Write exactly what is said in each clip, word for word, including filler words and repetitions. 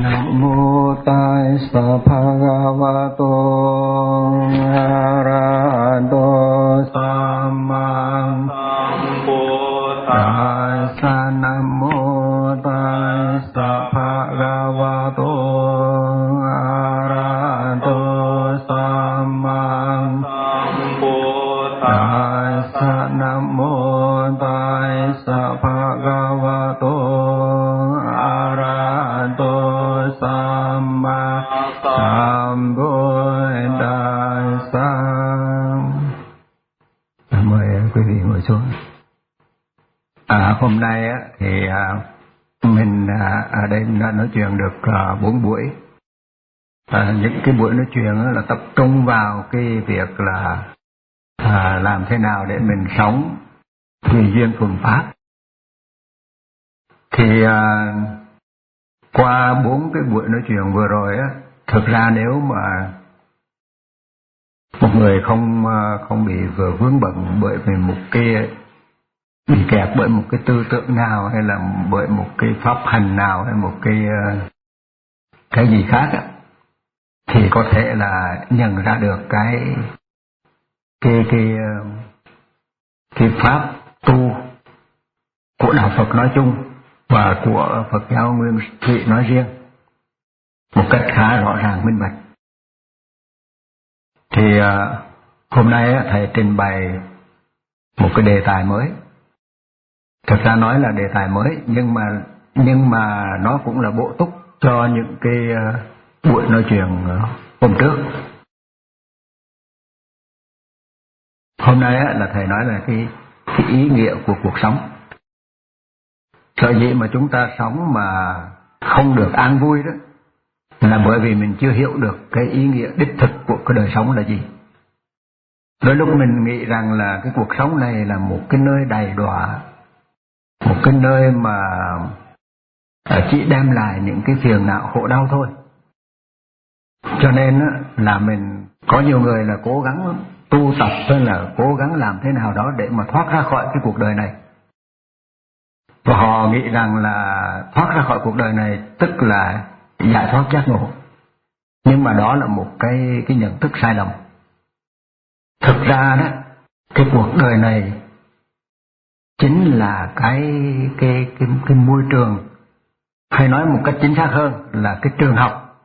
Nam mô Tassa Bhagavato Arahato Samma Sambuddhassa. Nam mô Tassa Bhagavato Arahato Samma Sambuddhassa. Nam mô Tassa Bhagavato Arahato Samma Sambuddhassa. Mời quý vị ngồi xuống. À, hôm nay á, thì à, mình à, ở đây đã nói chuyện được à, bốn buổi. À, những cái buổi nói chuyện á, là tập trung vào cái việc là à, làm thế nào để mình sống tùy duyên thuần pháp. Thì à, qua bốn cái buổi nói chuyện vừa rồi á, thực ra nếu mà một người không không bị vừa vướng bận bởi vì một cái bị kẹt bởi một cái tư tưởng nào, hay là bởi một cái pháp hành nào, hay một cái cái gì khác á, thì có thể là nhận ra được cái cái cái cái pháp tu của đạo Phật nói chung và của Phật giáo Nguyên Thủy nói riêng một cách khá rõ ràng minh bạch. Thì uh, hôm nay thầy trình bày một cái đề tài mới. Thực ra nói là đề tài mới, nhưng mà nhưng mà nó cũng là bổ túc cho những cái uh, buổi nói chuyện uh, hôm trước. Hôm nay uh, là thầy nói là cái, cái ý nghĩa của cuộc sống. Sở dĩ mà chúng ta sống mà không được an vui đó là bởi vì mình chưa hiểu được cái ý nghĩa đích thực của cái đời sống là gì. Đôi lúc mình nghĩ rằng là cái cuộc sống này là một cái nơi đầy đọa, một cái nơi mà chỉ đem lại những cái phiền não khổ đau thôi. Cho nên là mình có nhiều người là cố gắng tu tập, hay là cố gắng làm thế nào đó để mà thoát ra khỏi cái cuộc đời này. Và họ nghĩ rằng là thoát ra khỏi cuộc đời này tức là giải thoát giác ngộ. Nhưng mà đó là một cái, cái nhận thức sai lầm. Thực ra đó, cái cuộc đời này chính là cái, cái, cái, cái môi trường, hay nói một cách chính xác hơn là cái trường học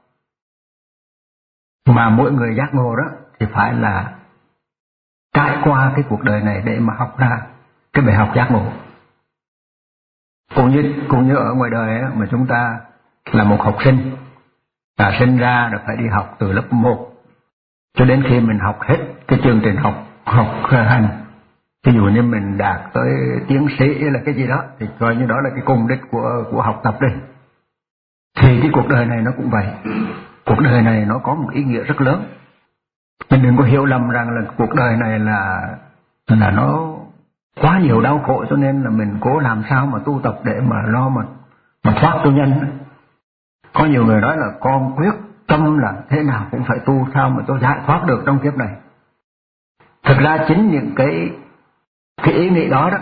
mà mỗi người giác ngộ đó thì phải là trải qua cái cuộc đời này để mà học ra cái bài học giác ngộ. Cũng như, cũng như ở ngoài đời ấy, mà chúng ta là một học sinh, là sinh ra là phải đi học từ lớp một cho đến khi mình học hết cái chương trình học học hành. Ví dụ như mình đạt tới tiến sĩ là cái gì đó thì coi như đó là cái cùng đích của của học tập đây. Thì cái cuộc đời này nó cũng vậy. Cuộc đời này nó có một ý nghĩa rất lớn. Mình đừng có hiểu lầm rằng là cuộc đời này là là nó quá nhiều đau khổ cho nên là mình cố làm sao mà tu tập để mà lo mà mà thoát cho nhanh. Có nhiều người nói là con quyết tâm là thế nào cũng phải tu sao mà tôi giải thoát được trong kiếp này. Thực ra chính những cái cái ý nghĩ đó đó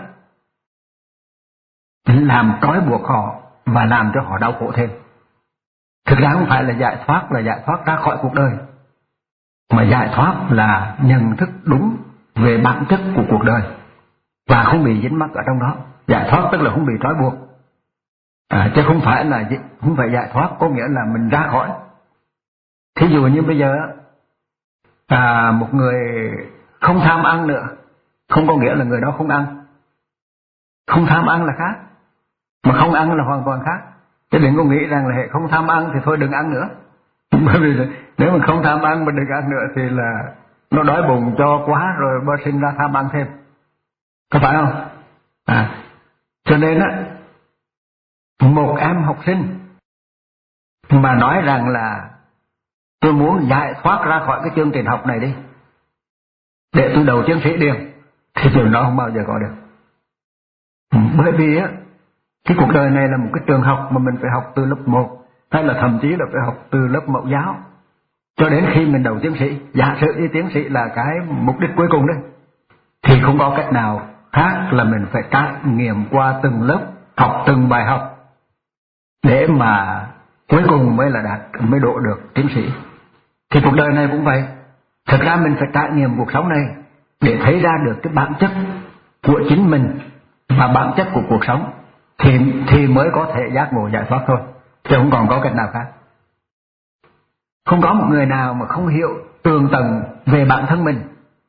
làm trói buộc họ và làm cho họ đau khổ thêm. Thực ra không phải là giải thoát là giải thoát ra khỏi cuộc đời, mà giải thoát là nhận thức đúng về bản chất của cuộc đời và không bị dính mắc ở trong đó. Giải thoát tức là không bị trói buộc, à, chứ không phải là không phải giải thoát có nghĩa là mình ra khỏi. Thí dụ như bây giờ à, một người không tham ăn nữa, không có nghĩa là người đó không ăn. Không tham ăn là khác, mà không ăn là hoàn toàn khác. Chứ đừng có nghĩ rằng là hệ không tham ăn thì thôi đừng ăn nữa. Bởi vì nếu mà không tham ăn mà đừng ăn nữa thì là nó đói bụng cho quá rồi bơ sinh ra tham ăn thêm, có phải không? À, cho nên á, một em học sinh mà nói rằng là tôi muốn giải thoát ra khỏi cái chương trình học này đi để tôi đầu tiến sĩ liền, thì trường đó không bao giờ có được. Bởi vì á, cái cuộc đời này là một cái trường học mà mình phải học từ lớp một, hay là thậm chí là phải học từ lớp mẫu giáo cho đến khi mình đầu tiến sĩ. Giả sử đi tiến sĩ là cái mục đích cuối cùng đấy, thì không có cách nào khác là mình phải trải nghiệm qua từng lớp, học từng bài học để mà cuối cùng mới là đạt, mới độ được tiến sĩ. Thì cuộc đời này cũng vậy. Thực ra mình phải trải nghiệm cuộc sống này để thấy ra được cái bản chất của chính mình và bản chất của cuộc sống, thì thì mới có thể giác ngộ giải thoát thôi, chứ không còn có cách nào khác. Không có một người nào mà không hiểu tường tầng về bản thân mình,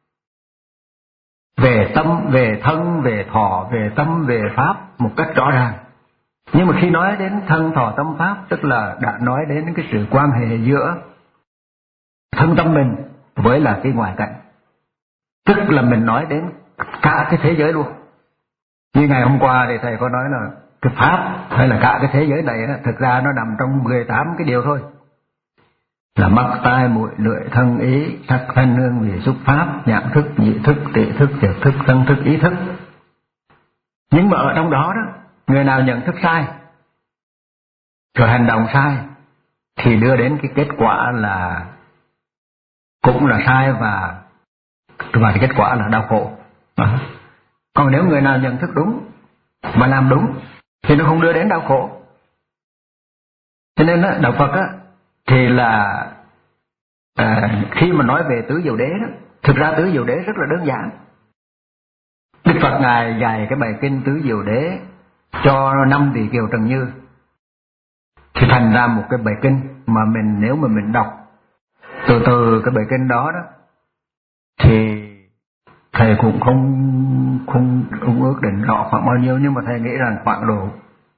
về tâm, về thân, về thọ, về tâm, về pháp một cách rõ ràng. Nhưng mà khi nói đến thân thọ tâm pháp, tức là đã nói đến cái sự quan hệ giữa thân tâm mình với là cái ngoại cảnh, tức là mình nói đến cả cái thế giới luôn. Như ngày hôm qua thì thầy có nói là cái pháp hay là cả cái thế giới này đó, thực ra nó nằm trong mười tám cái điều thôi, là mắt tai mũi lưỡi thân ý sắc thanh hương vị xúc pháp nhãn thức nhị thức tỷ thức thiệt thức thân thức ý thức. Nhưng mà ở trong đó đó, người nào nhận thức sai rồi hành động sai thì đưa đến cái kết quả là cũng là sai, và và cái kết quả là đau khổ. Đó. Còn nếu người nào nhận thức đúng và làm đúng thì nó không đưa đến đau khổ. Cho nên đó, đạo Phật á, thì là à, khi mà nói về tứ diệu đế đó, thực ra tứ diệu đế rất là đơn giản. Đức Phật Ngài dạy cái bài kinh tứ diệu đế cho năm vị kiều Trần Như, thì thành ra một cái bài kinh mà mình nếu mà mình đọc từ từ cái bài kinh đó đó thì thầy cũng không không không ước định rõ khoảng bao nhiêu, nhưng mà thầy nghĩ rằng khoảng độ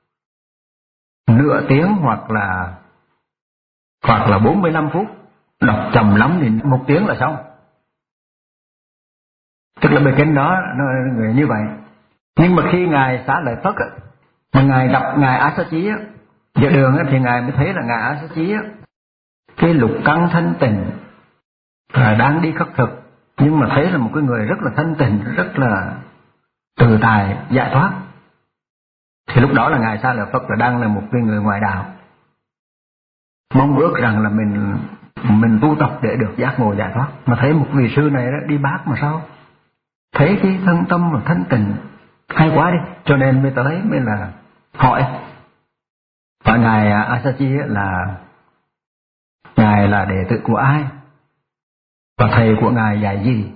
nửa tiếng hoặc là hoặc là bốn mươi lăm phút, đọc chậm lắm thì một tiếng là xong. Tức là bài kinh đó nó như vậy. Nhưng mà khi ngài xá lợi Phất á, mà ngài gặp ngài A Sa Chí á, giữa đường á, thì ngài mới thấy là ngài A Sa Chí á, cái lục căn thanh tịnh là đang đi khất thực, nhưng mà thấy là một cái người rất là thanh tịnh, rất là tự tại giải thoát. Thì lúc đó là ngài Xá Lợi Phất là đang là một cái người ngoại đạo, mong ước rằng là mình mình tu tập để được giác ngộ giải thoát. Mà thấy một vị sư này đó đi bác mà sao thấy cái thân tâm và thanh tịnh hay quá đi, cho nên mới tới mới là hỏi. Và ngài A Sa Chí là ngài là đệ tử của ai và thầy của ngài dạy gì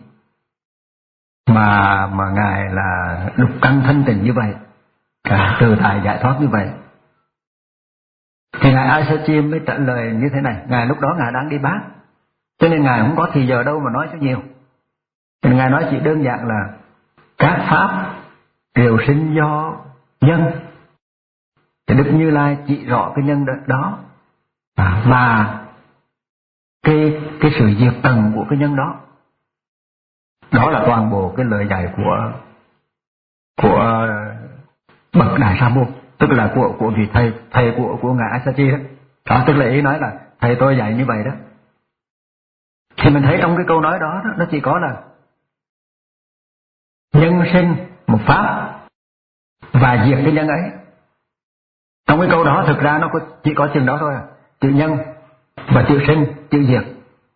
mà mà ngài là lục căn thanh tịnh như vậy, à, từ tại giải thoát như vậy. Thì ngài A Sa Chí mới trả lời như thế này. Ngài lúc đó ngài đang đi bác, cho nên ngài không có thì giờ đâu mà nói cho nhiều. Thì ngài nói chỉ đơn giản là các pháp đều sinh do nhân, thì Đức Như Lai chỉ rõ cái nhân đó, à, và cái cái sự diệt tầng của cái nhân đó. Đó là toàn bộ cái lời dạy của của bậc Đại Sa Môn, tức là của của vị thầy thầy của của ngài A Sa Chí đó. Đó, tức là ý nói là thầy tôi dạy như vậy đó. Thì mình thấy trong cái câu nói đó, đó nó chỉ có là nhân sinh một pháp và diệt cái nhân ấy. Trong cái câu đó thực ra nó có, chỉ có chừng đó thôi à. Chữ nhân và chữ sinh, chữ diệt.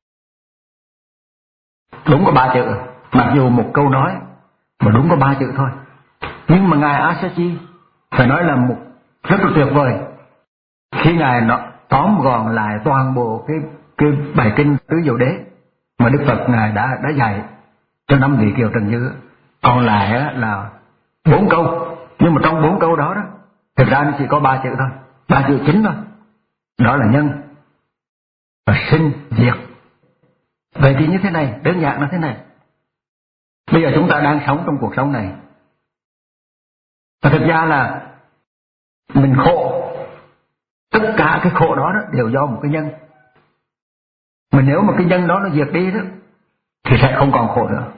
Đúng có ba chữ, mặc dù một câu nói mà đúng có ba chữ thôi. Nhưng mà ngài A Sa Chí phải nói là một rất là tuyệt vời khi ngài nó tóm gọn lại toàn bộ cái cái bài kinh tứ diệu đế mà Đức Phật ngài đã đã dạy cho năm vị kiều Trần Như. Còn lại là bốn câu, nhưng mà trong bốn câu đó đó thực ra nó chỉ có ba chữ thôi, ba chữ chính thôi. Đó là nhân và sinh diệt. Vậy thì như thế này, đơn giản là thế này. Bây giờ chúng ta đang sống trong cuộc sống này, và thực ra là mình khổ, tất cả cái khổ đó, đó đều do một cái nhân. Mà nếu mà cái nhân đó nó diệt đi đó thì sẽ không còn khổ nữa.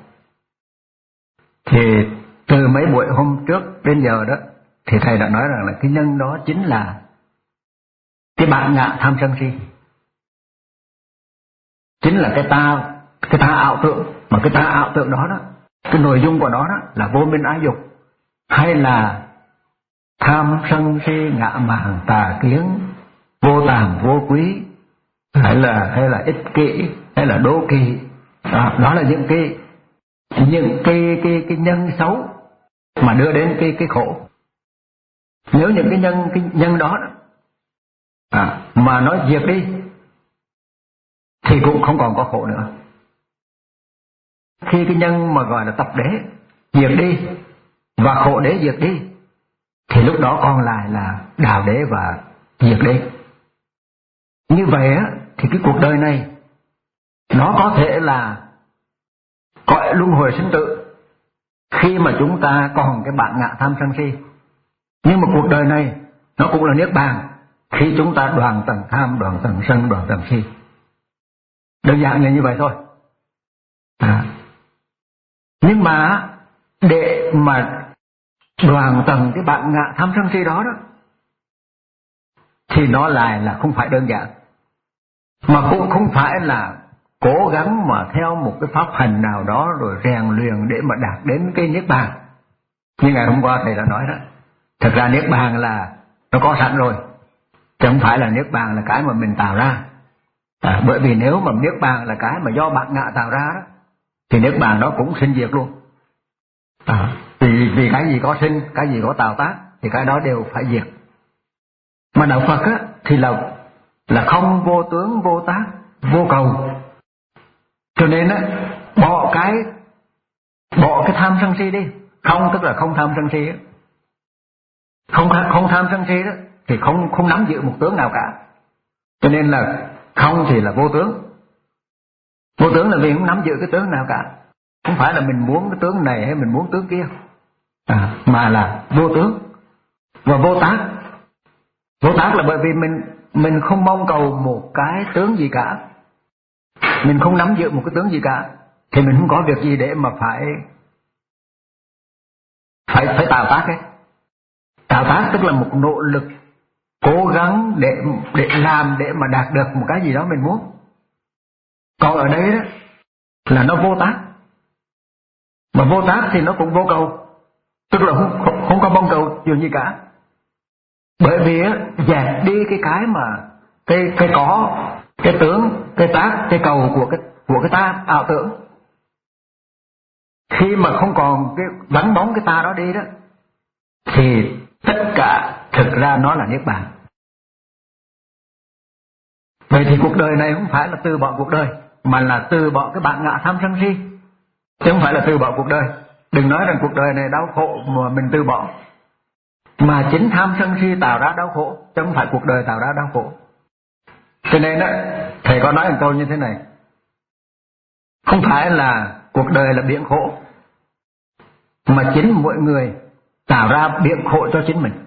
Thì từ mấy buổi hôm trước đến giờ đó thì thầy đã nói rằng là cái nhân đó chính là cái bản ngã tham sân si, chính là cái ta cái ta ảo tưởng. Mà cái ta ảo tưởng đó đó, cái nội dung của nó đó là vô minh ái dục, hay là tham sân si ngã mạn tà kiến, vô tàm vô quý, hay là hay là ích kỷ, hay là đố kỵ. Đó, đó là những cái những cái cái cái nhân xấu mà đưa đến cái cái khổ. Nếu những cái nhân cái nhân đó, đó à, mà nó diệt đi thì cũng không còn có khổ nữa. Khi cái nhân mà gọi là tập đế diệt đi và khổ đế diệt đi thì lúc đó còn lại là đạo đế và diệt đế. Như vậy á thì cái cuộc đời này nó có thể là cõi luân hồi sinh tử khi mà chúng ta còn cái bản ngã tham sân si, nhưng mà cuộc đời này nó cũng là niết bàn khi chúng ta đoạn tận tham, đoạn tận sân, đoạn tận si. Đơn giản là như vậy thôi. À. Nhưng mà để mà đoạn tận cái bản ngã tham sân si đó đó thì nó lại là không phải đơn giản, mà cũng không phải là cố gắng mà theo một cái pháp hành nào đó rồi rèn luyện để mà đạt đến cái niết bàn. Như ngày hôm qua thầy đã nói đó, thật ra niết bàn là nó có sẵn rồi, chứ không phải là niết bàn là cái mà mình tạo ra. À, bởi vì nếu mà niết bàn là cái mà do bản ngã tạo ra đó thì niết bàn đó cũng sinh diệt luôn. À, vì, vì cái gì có sinh, cái gì có tạo tác thì cái đó đều phải diệt. Mà đạo Phật á thì là là không vô tướng, vô tác, vô cầu. Cho nên á bỏ cái bỏ cái tham sân si đi. Không tức là không tham sân si á. Không không tham sân si đó thì không không nắm giữ một tướng nào cả. Cho nên là không thì là vô tướng. Vô tướng là vì không nắm giữ cái tướng nào cả. Không phải là mình muốn cái tướng này hay mình muốn tướng kia, à, mà là vô tướng. Và vô tác. Vô tác là bởi vì mình mình không mong cầu một cái tướng gì cả, mình không nắm giữ một cái tướng gì cả, thì mình không có việc gì để mà phải phải phải tạo tác ấy. Tạo tác tức là một nỗ lực cố gắng để để làm để mà đạt được một cái gì đó mình muốn. Còn ở đây đó là nó vô tác. Mà vô tác thì nó cũng vô cầu, tức là không, không, không có mong cầu điều gì cả. Bởi vì á, dẹp đi cái cái mà cái cái có, cái tướng, cái tác, cái cầu của cái của cái ta ảo tưởng. Khi mà không còn cái vắng bóng cái ta đó đi đó thì tất cả thực ra nó là niết bàn. Vậy thì cuộc đời này không phải là từ bỏ cuộc đời, mà là từ bỏ cái bản ngã tham sân si, chứ không phải là từ bỏ cuộc đời. Đừng nói rằng cuộc đời này đau khổ mà mình từ bỏ, mà chính tham sân si tạo ra đau khổ, chứ không phải cuộc đời tạo ra đau khổ. Cho nên đó, thầy có nói một câu như thế này: không phải là cuộc đời là biển khổ, mà chính mỗi người tạo ra biển khổ cho chính mình.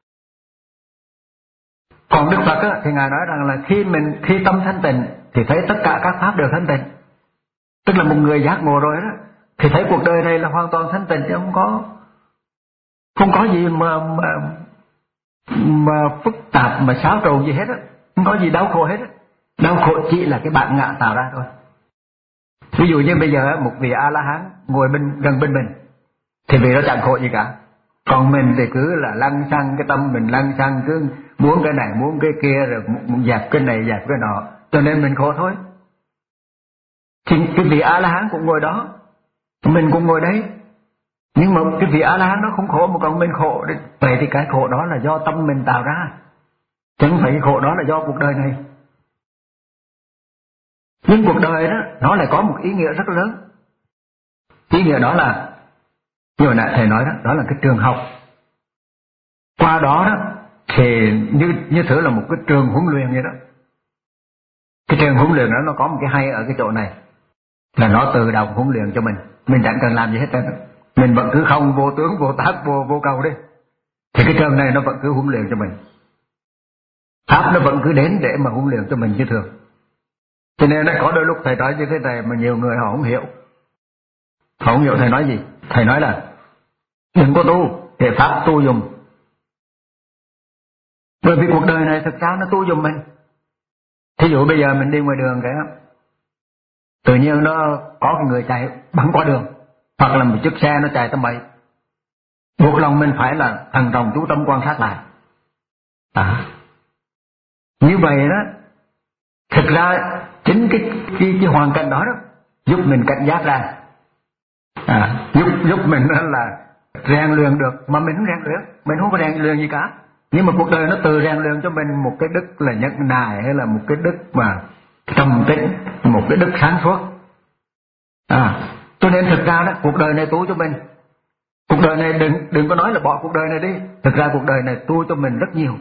Còn Đức Phật á, thì Ngài nói rằng là khi mình khi tâm thanh tịnh thì thấy tất cả các pháp đều thanh tịnh. Tức là một người giác ngộ rồi đó thì thấy cuộc đời này là hoàn toàn thanh tịnh, chứ không có không có gì mà mà mà phức tạp mà xáo trộn gì hết á, không có gì đau khổ hết á. Đau khổ chỉ là cái bản ngã tạo ra thôi. Ví dụ như bây giờ một vị A La Hán ngồi bên gần bên mình thì vì nó chẳng khổ gì cả. Còn mình thì cứ là lăng xăng, cái tâm mình lăng xăng, cứ muốn cái này muốn cái kia, rồi dẹp cái này dẹp cái nọ, cho nên mình khổ thôi. Thì cái vị A La Hán cũng ngồi đó, mình cũng ngồi đấy, nhưng mà cái vị A La Hán nó không khổ mà còn mình khổ. Vậy thì cái khổ đó là do tâm mình tạo ra, chứ không phải cái khổ đó là do cuộc đời này. Nhưng cuộc đời đó nó lại có một ý nghĩa rất lớn. Ý nghĩa đó là như hồi nãy thầy nói đó, đó là cái trường học. Qua đó đó thì như như thử là một cái trường huấn luyện vậy đó. Cái trường huấn luyện đó nó có một cái hay ở cái chỗ này là nó tự động huấn luyện cho mình, mình chẳng cần làm gì hết trơn. Mình vẫn cứ không vô tướng, vô tác, vô vô cầu đi, thì cái trường này nó vẫn cứ huấn luyện cho mình. Pháp nó vẫn cứ đến để mà huấn luyện cho mình như thường. Cho nên nó có đôi lúc thầy nói như thế này mà nhiều người họ không hiểu. Họ không hiểu thầy nói gì. Thầy nói là đừng có tu, để Pháp tu dùng. Bởi vì cuộc đời này thực ra nó tu dùng mình. Thí dụ bây giờ mình đi ngoài đường cái tự nhiên nó có cái người chạy bắn qua đường, hoặc là một chiếc xe nó chạy tầm bậy, buộc lòng mình phải là thận trọng chú tâm quan sát lại. À, như vậy đó, thực ra chính cái cái, cái hoàn cảnh đó đó giúp mình cảnh giác ra, à, giúp giúp mình là rèn luyện được, mà mình không rèn luyện, mình không có rèn luyện gì cả, Nhưng mà cuộc đời nó tự rèn luyện cho mình một cái đức là nhẫn nại, hay là một cái đức mà trầm tĩnh, một cái đức sáng suốt. À, cho nên thực ra đó, cuộc đời này tu cho mình. Cuộc đời này đừng đừng có nói là bỏ cuộc đời này đi. Thực ra cuộc đời này tu cho mình rất nhiều.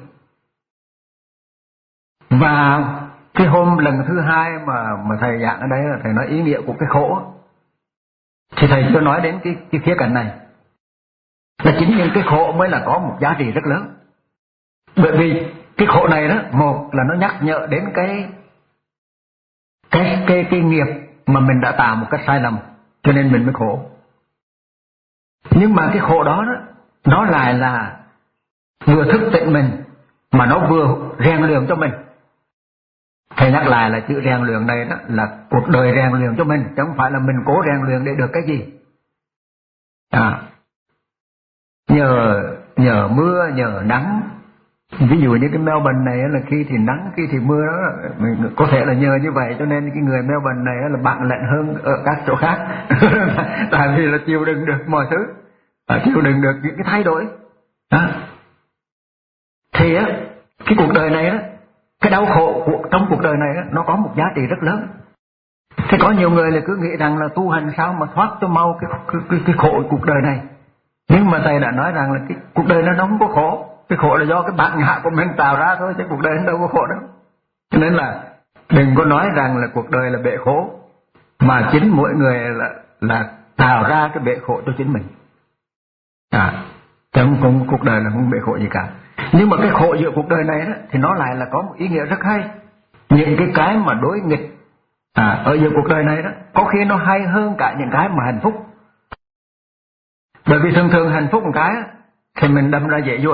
Và cái hôm lần thứ hai mà mà thầy giảng ở đây là thầy nói ý nghĩa của cái khổ, thì thầy chưa nói đến cái cái khía cạnh này. Là chính những cái khổ mới là có một giá trị rất lớn. Bởi vì cái khổ này đó, một là nó nhắc nhở đến cái cái cái cái nghiệp mà mình đã tạo một cách sai lầm, cho nên mình mới khổ. Nhưng mà cái khổ đó đó, nó lại là vừa thức tỉnh mình, mà nó vừa rèn luyện cho mình. Thầy nhắc lại là chữ rèn luyện này đó là cuộc đời rèn luyện cho mình, chứ không phải là mình cố rèn luyện để được cái gì. À, nhờ nhờ mưa, nhờ nắng. Ví dụ như cái Melbourne này là khi thì nắng, khi thì mưa đó, mình có thể là nhờ như vậy cho nên cái người Melbourne này là bạn lạnh hơn ở các chỗ khác. Tại vì là chịu đựng được mọi thứ, chịu đựng được những cái thay đổi. Đó. Thì á, cái cuộc đời này đó, cái đau khổ của, trong cuộc đời này đó, nó có một giá trị rất lớn. Thế có nhiều người là cứ nghĩ rằng là tu hành sao mà thoát cho mau cái, cái, cái, cái khổ cuộc đời này. Nhưng mà thầy đã nói rằng là cái cuộc đời nó không có khổ. Cái khổ là do cái bản ngã của mình tạo ra thôi, chứ cuộc đời nó đâu có khổ đâu. Cho nên là đừng có nói rằng là cuộc đời là bể khổ, mà chính mỗi người là là tạo ra cái bể khổ cho chính mình. À, chứ không, không cuộc đời là không bể khổ gì cả. Nhưng mà cái khổ giữa cuộc đời này đó, thì nó lại là có một ý nghĩa rất hay. Những cái cái mà đối nghịch à, ở giữa cuộc đời này đó, có khi nó hay hơn cả những cái mà hạnh phúc. Bởi vì thường thường hạnh phúc một cái thì mình đâm ra dễ dùi.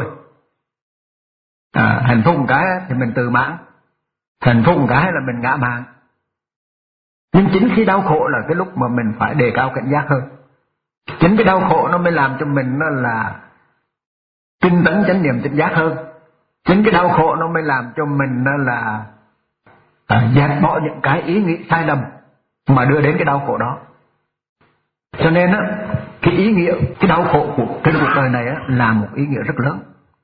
À, hạnh phúc một cái thì mình tự mãn, hạnh phúc một cái là mình ngã mạn. Nhưng chính khi đau khổ là cái lúc mà mình phải đề cao cảnh giác hơn. Chính cái đau khổ nó mới làm cho mình nó là tinh tấn chánh niệm tỉnh giác hơn. Chính cái đau khổ nó mới làm cho mình nó là à, dẹp bỏ những cái ý nghĩ sai lầm mà đưa đến cái đau khổ đó. Cho nên á, cái ý nghĩa, cái đau khổ của cái cuộc đời này á, là một ý nghĩa rất lớn.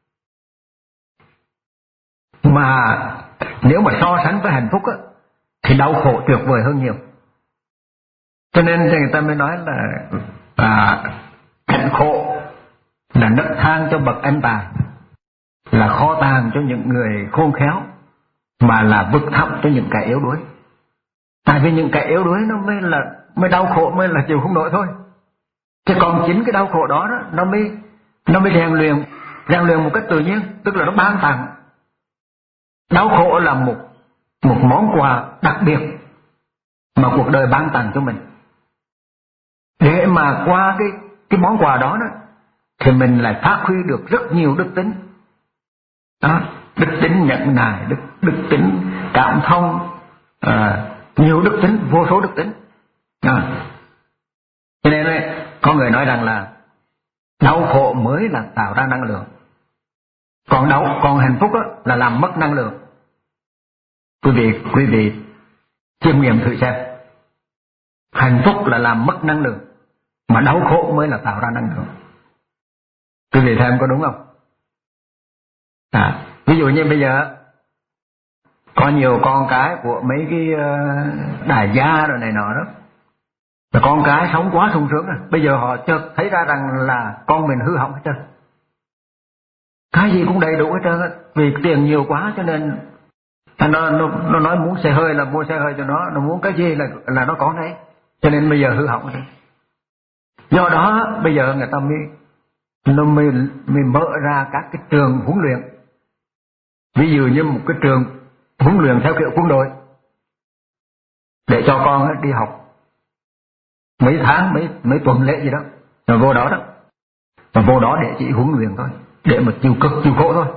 Mà nếu mà so sánh với hạnh phúc á, thì đau khổ tuyệt vời hơn nhiều. Cho nên người ta mới nói là à, cảnh khổ là nấc thang cho bậc anh tài, là kho tàng cho những người khôn khéo, mà là vực thẳm cho những kẻ yếu đuối. Tại vì những kẻ yếu đuối nó mới là mới đau khổ, mới là chịu không nổi thôi. Chứ còn chính cái đau khổ đó, đó nó mới nó mới rèn luyện rèn luyện một cách tự nhiên, tức là nó ban tặng. Đau khổ là một một món quà đặc biệt mà cuộc đời ban tặng cho mình, để mà qua cái cái món quà đó đó thì mình lại phát huy được rất nhiều đức tính. Đó, đức tính nhẫn nại, đức đức tính cảm thông, à, nhiều đức tính, vô số đức tính. À, cho nên đấy, có người nói rằng là đau khổ mới là tạo ra năng lượng, còn đau còn hạnh phúc đó là làm mất năng lượng. Quý vị quý vị chiêm nghiệm thử xem, hạnh phúc là làm mất năng lượng, mà đau khổ mới là tạo ra năng lượng. Quý vị thấy em có đúng không? À, ví dụ như bây giờ có nhiều con cái của mấy cái uh, đại gia rồi này nọ đó, là con cái sống quá sung sướng rồi, bây giờ họ chợt thấy ra rằng là con mình hư hỏng hết trơn, cái gì cũng đầy đủ hết trơn, vì tiền nhiều quá cho nên nó nó nó nói muốn xe hơi là mua xe hơi cho nó, nó muốn cái gì là là nó có đấy, cho nên bây giờ hư hỏng rồi. Do đó bây giờ người ta mới nó mới, mới mở ra các cái trường huấn luyện. Ví dụ như một cái trường huấn luyện theo kiểu quân đội, để cho con đi học mấy tháng, mấy mấy tuần lễ gì đó, rồi vô đó đó, và vô đó để chỉ huấn luyện thôi, để mà chịu cực chịu khổ thôi,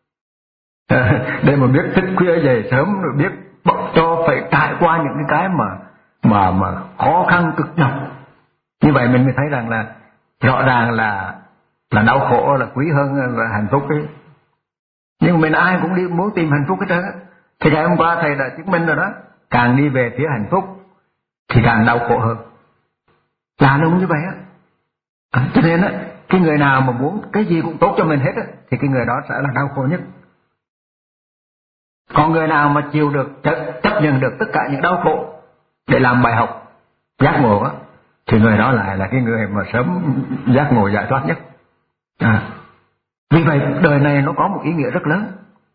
để mà biết thức khuya dậy sớm, rồi biết cho phải trải qua những cái cái mà mà mà khó khăn cực nhọc. Như vậy mình mới thấy rằng là rõ ràng là là đau khổ là quý hơn là hạnh phúc ấy. Nhưng mình ai cũng đi muốn tìm hạnh phúc hết trơn á. Thì ngày hôm qua thầy đã chứng minh rồi đó, càng đi về phía hạnh phúc thì càng đau khổ hơn, là đúng như vậy á. À, cho nên á, cái người nào mà muốn cái gì cũng tốt cho mình hết á, thì cái người đó sẽ là đau khổ nhất. Còn người nào mà chịu được, chấp nhận được tất cả những đau khổ để làm bài học giác ngộ á, thì người đó lại là cái người mà sớm giác ngộ giải thoát nhất. À, vì vậy đời này nó có một ý nghĩa rất lớn.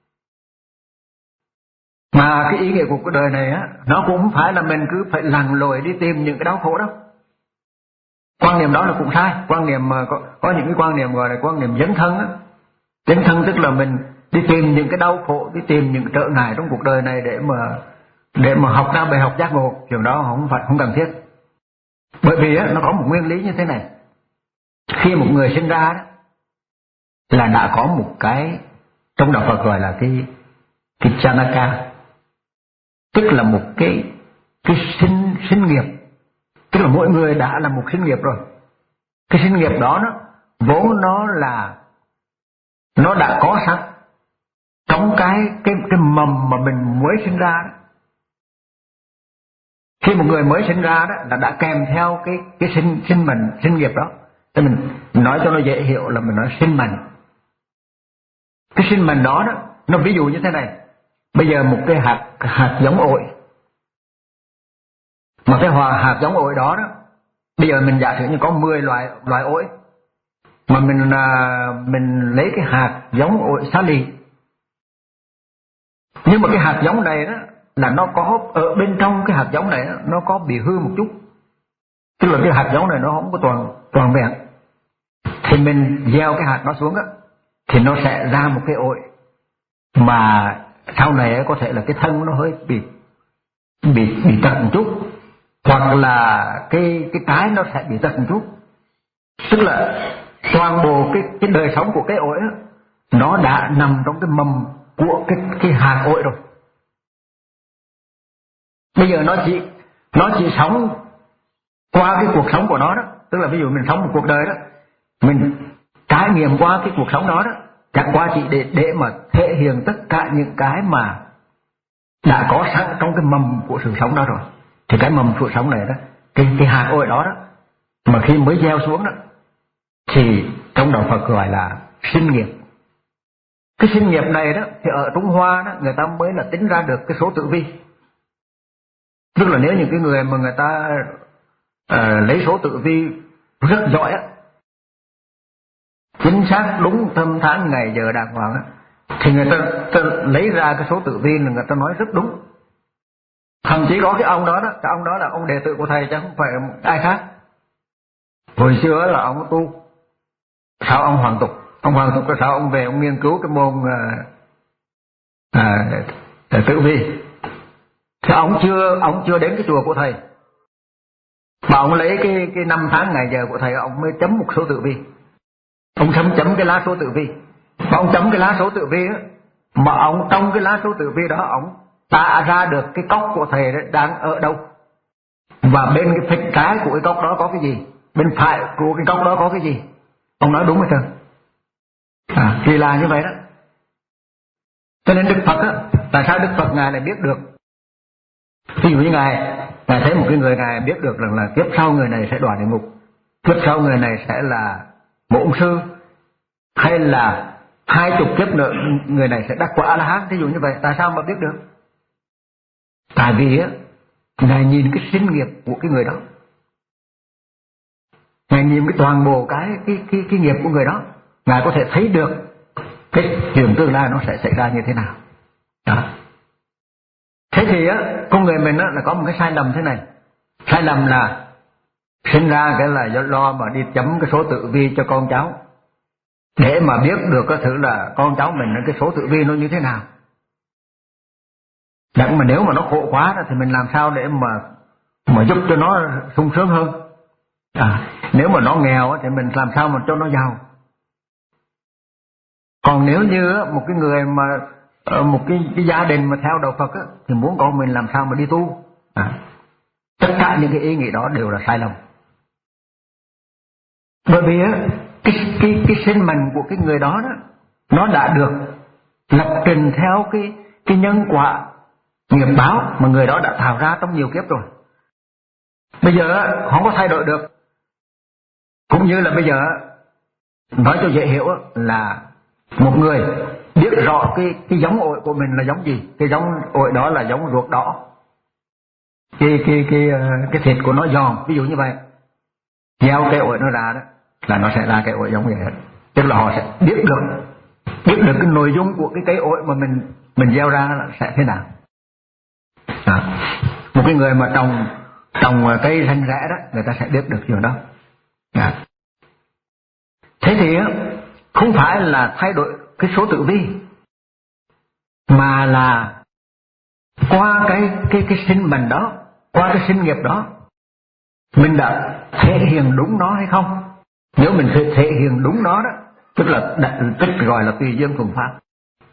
Mà cái ý nghĩa của cái đời này á, nó cũng không phải là mình cứ phải lặn lội đi tìm những cái đau khổ đâu. Quan niệm đó là cũng sai. Quan niệm mà có, có những cái quan niệm gọi là quan niệm dấn thân á. Dấn thân tức là mình đi tìm những cái đau khổ, đi tìm những trở ngại trong cuộc đời này để mà để mà học ra bài học giác ngộ. Chuyện đó không phải không cần thiết. Bởi vì á, nó có một nguyên lý như thế này. Khi một người sinh ra đó, là đã có một cái, trong đạo Phật gọi là cái cái chanaka, tức là một cái cái sinh sinh nghiệp, tức là mỗi người đã là một sinh nghiệp rồi. Cái sinh nghiệp đó nó vốn nó là nó đã có sẵn trong cái cái cái mầm mà mình mới sinh ra đó. Khi một người mới sinh ra đó là đã kèm theo cái cái sinh sinh mệnh sinh nghiệp đó. Thì mình nói cho nó dễ hiểu là mình nói sinh mệnh. Cái sinh mệnh đó đó, nó ví dụ như thế này. Bây giờ một cái hạt hạt giống ổi, mà cái hòa hạt giống ổi đó đó, bây giờ mình giả sử như có mười loại loại ổi, mà mình à, mình lấy cái hạt giống ổi xá lì. Nhưng mà cái hạt giống này đó là nó có ở bên trong cái hạt giống này đó, nó có bị hư một chút. Tức là cái hạt giống này nó không có toàn toàn vẹn. Thì mình gieo cái hạt đó xuống á, thì nó sẽ ra một cái ổi mà sau này có thể là cái thân nó hơi bị bị bị tật một chút, hoặc là cái cái trái nó sẽ bị tật một chút. Tức là toàn bộ cái cái đời sống của cái ổi á, nó đã nằm trong cái mầm của cái cái hạt ổi rồi. Bây giờ nó chỉ nó chỉ sống qua cái cuộc sống của nó đó, tức là ví dụ mình sống một cuộc đời đó, mình trải nghiệm qua cái cuộc sống đó đó, chẳng qua chỉ để để mà thể hiện tất cả những cái mà đã có sẵn trong cái mầm của sự sống đó rồi. Thì cái mầm sự sống này đó, cái cái hạt ổi đó đó, mà khi mới gieo xuống đó, thì trong đạo Phật gọi là sinh nghiệp. Cái sinh nghiệp này đó thì ở Trung Hoa đó người ta mới là tính ra được cái số tử vi. Tức là nếu những cái người mà người ta uh, lấy số tử vi rất giỏi á, chính xác đúng năm tháng ngày giờ đàng hoàng á, thì người ta, ta lấy ra cái số tử vi là người ta nói rất đúng. Thậm chí có cái ông đó đó, cái ông đó là ông đệ tử của thầy chứ không phải ai khác. Hồi xưa là ông tu, sao ông Hoàng Tục, ông Hoàng Tục sao ông về ông nghiên cứu cái môn uh, uh, tử vi. Thì ông chưa ông chưa đến cái chùa của thầy, mà ông lấy cái cái năm tháng ngày giờ của thầy, ông mới chấm một số tử vi. Ông chấm chấm cái lá số tử vi, và ông chấm cái lá số tử vi đó, mà ông trong cái lá số tử vi đó ông tạo ra được cái cốc của thầy đang ở đâu, và bên cái phịch trái của cái cốc đó có cái gì, bên phải của cái cốc đó có cái gì. Ông nói đúng hết trơn. À, kỳ lạ như vậy đó. Cho nên Đức Phật á, tại sao Đức Phật ngài lại biết được? Ví dụ như ngài ngài thấy một cái người, ngài biết được rằng là kiếp sau người này sẽ đọa địa ngục, kiếp sau người này sẽ là một ông sư, hay là hai chục kiếp nữa người này sẽ đắc quả A La Hán, ví dụ như vậy. Tại sao mà biết được? Tại vì á, ngài nhìn cái sinh nghiệp của cái người đó, ngài nhìn cái toàn bộ cái cái cái cái nghiệp của người đó, ngài có thể thấy được cái chuyện tương lai nó sẽ xảy ra như thế nào. Đó. Thế thì á, con người mình á là có một cái sai lầm thế này. Sai lầm là sinh ra cái là do lo mà đi chấm cái số tử vi cho con cháu, để mà biết được cái thử là con cháu mình cái số tử vi nó như thế nào. Chẳng mà nếu mà nó khổ quá thì mình làm sao để mà mà giúp cho nó sung sướng hơn. À, nếu mà nó nghèo thì mình làm sao mà cho nó giàu. Còn nếu như một cái người mà một cái, cái gia đình mà theo đạo Phật á, thì muốn con mình làm sao mà đi tu. À, tất cả những cái ý nghĩ đó đều là sai lầm. Bởi vì á, cái, cái, cái sinh mệnh của cái người đó, đó nó đã được lập trình theo cái, cái nhân quả nghiệp báo mà người đó đã tạo ra trong nhiều kiếp rồi. Bây giờ không có thay đổi được. Cũng như là bây giờ nói cho dễ hiểu là một người biết rõ cái cái giống ổi của mình là giống gì. Cái giống ổi đó là giống ruột đỏ, cái cái cái cái thịt của nó giòn, ví dụ như vậy. Gieo cái ổi nó ra đó là nó sẽ ra cái ổi giống vậy hết. Tức là họ sẽ biết được biết được cái nội dung của cái cây ổi mà mình mình gieo ra là sẽ thế nào. À, một cái người mà trồng trồng cây ranh rẽ đó, người ta sẽ biết được điều đó. À. Thế thì không phải là thay đổi cái số tử vi, mà là qua cái cái cái sinh mệnh đó, qua cái sinh nghiệp đó, mình đã thể hiện đúng nó hay không. Nếu mình thể, thể hiện đúng nó đó, tức là tức gọi là tùy duyên thuận pháp.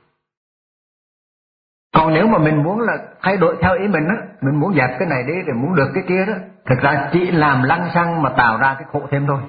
Còn nếu mà mình muốn là thay đổi theo ý mình á, mình muốn dẹp cái này đi để muốn được cái kia đó, thực ra chỉ làm lăng xăng mà tạo ra cái khổ thêm thôi.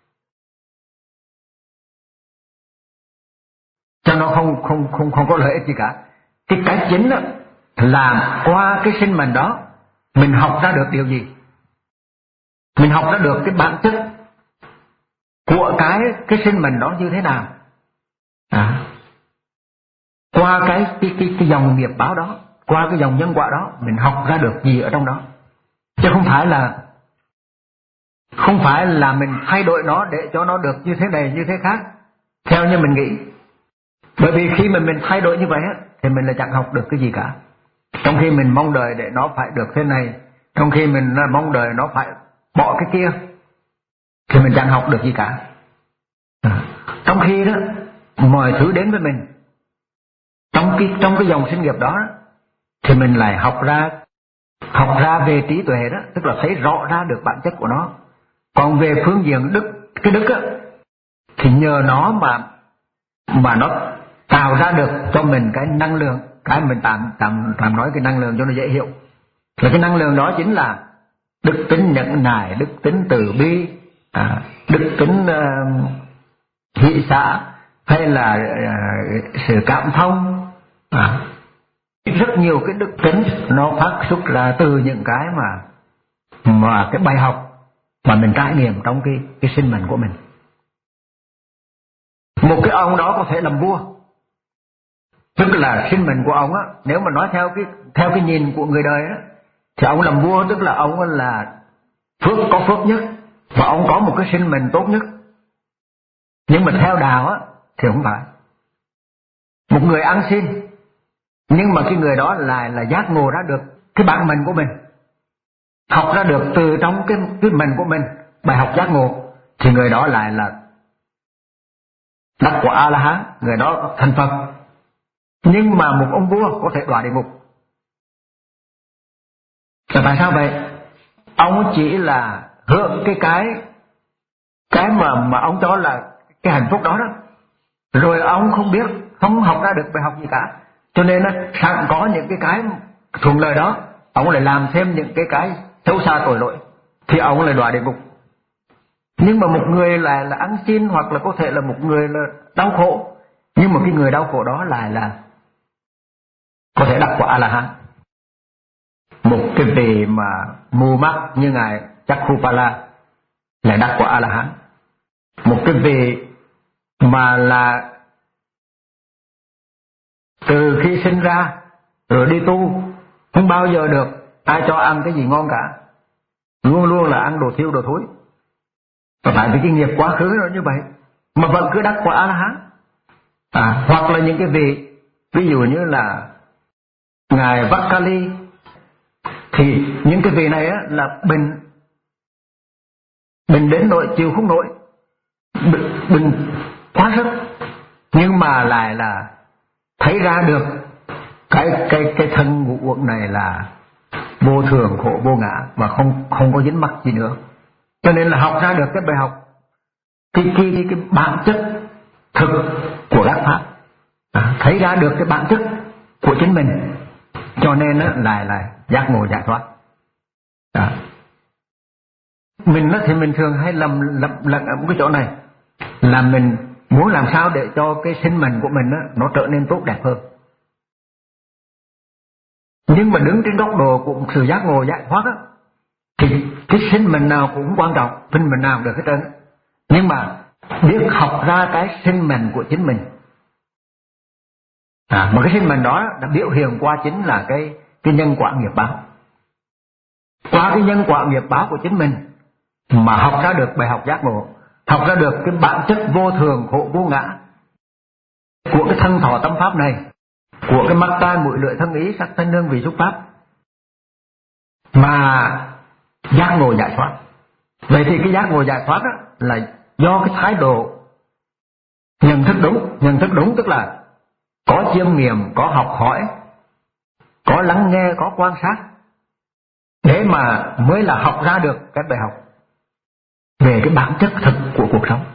Cho nó không không không không có lợi ích gì cả. Cái cái chính đó là qua cái sinh mệnh đó mình học ra được điều gì? Mình học ra được cái bản chất của cái cái sinh mệnh đó như thế nào. À. Qua cái cái cái cái dòng nghiệp báo đó, qua cái dòng nhân quả đó, mình học ra được gì ở trong đó. Chứ không phải là không phải là mình thay đổi nó để cho nó được như thế này như thế khác theo như mình nghĩ. Bởi vì khi mình mình thay đổi như vậy á, thì mình là chẳng học được cái gì cả. Trong khi mình mong đợi để nó phải được thế này, trong khi mình mong đợi nó phải bỏ cái kia, thì mình chẳng học được gì cả. À. Trong khi đó mọi thứ đến với mình trong cái trong cái dòng sinh nghiệp đó, thì mình lại học ra học ra về trí tuệ đó, tức là thấy rõ ra được bản chất của nó. Còn về phương diện đức, cái đức á, thì nhờ nó mà mà nó tạo ra được cho mình cái năng lượng. Cái mình tạm tạm tạm nói cái năng lượng cho nó dễ hiểu, là cái năng lượng đó chính là đức tính nhẫn nại, đức tính từ bi, à, đức tính uh, hỷ xả, hay là uh, sự cảm thông. À, rất nhiều cái đức tính nó phát xuất ra từ những cái mà mà cái bài học mà mình trải nghiệm trong cái cái sinh mệnh của mình. Một cái ông đó có thể làm vua, tức là sinh mệnh của ông á, nếu mà nói theo cái theo cái nhìn của người đời á, thì ông làm vua tức là ông là phước có phước nhất và ông có một cái sinh mệnh tốt nhất. Nhưng mà theo đạo á thì không phải. Một người ăn xin, nhưng mà cái người đó lại là giác ngộ ra được cái bản mệnh của mình, học ra được từ trong cái cái mệnh của mình bài học giác ngộ, thì người đó lại là đắc quả A La Hán, người đó thành Phật. Nhưng mà một ông vua có thể đọa địa ngục. Là tại sao vậy? Ông chỉ là hưởng cái cái cái mà mà ông cho là cái hạnh phúc đó đó, rồi ông không biết, không học ra được bài học gì cả. Cho nên sẵn có những cái cái thuận lợi đó, ông lại làm thêm những cái cái xấu xa tội lỗi, thì ông lại đọa địa ngục. Nhưng mà một người là là ăn xin, hoặc là có thể là một người là đau khổ, nhưng mà cái người đau khổ đó lại là có thể đắc quả A La Hán. Một cái vị mà mù mắt như ngài Chakkupala là đắc quả A La Hán. Một cái vị mà là từ khi sinh ra rồi đi tu không bao giờ được ai cho ăn cái gì ngon cả, luôn luôn là ăn đồ thiêu đồ thối. Và tại vì cái nghiệp quá khứ nó như vậy mà vẫn cứ đắc quả A La Hán. À, hoặc là những cái vị ví dụ như là ngài Vakali, thì những cái vị này á, là bệnh bệnh đến nỗi chịu không nổi, bệnh, bệnh quá sức, nhưng mà lại là thấy ra được cái cái cái thân ngũ uẩn này là vô thường khổ vô ngã và không không có dính mắc gì nữa. Cho nên là học ra được cái bài học, cái cái cái, cái bản chất thực của các pháp, à, thấy ra được cái bản chất của chính mình, cho nên á, lại là giác ngộ giải thoát. À. Mình á, thì mình thường hay lầm lầm lẫn ở một cái chỗ này, là mình muốn làm sao để cho cái sinh mệnh của mình á, nó trở nên tốt đẹp hơn. Nhưng mà đứng trên góc độ của một sự giác ngộ giải thoát á, thì cái sinh mệnh nào cũng quan trọng, sinh mệnh nào cũng được hết trơn. Nhưng mà biết học ra cái sinh mệnh của chính mình. À, mà cái sinh mệnh đó đã biểu hiện qua chính là cái cái nhân quả nghiệp báo. Qua cái nhân quả nghiệp báo của chính mình mà học ra được bài học giác ngộ, học ra được cái bản chất vô thường khổ vô ngã của cái thân thọ tâm pháp này, của cái mắt tai mũi lưỡi thân ý sắc thanh hương vị xúc pháp, mà giác ngộ giải thoát. Vậy thì cái giác ngộ giải thoát đó là do cái thái độ nhận thức đúng. Nhận thức đúng tức là có chiêm nghiệm, có học hỏi, có lắng nghe, có quan sát, để mà mới là học ra được cái bài học về cái bản chất thực của cuộc sống.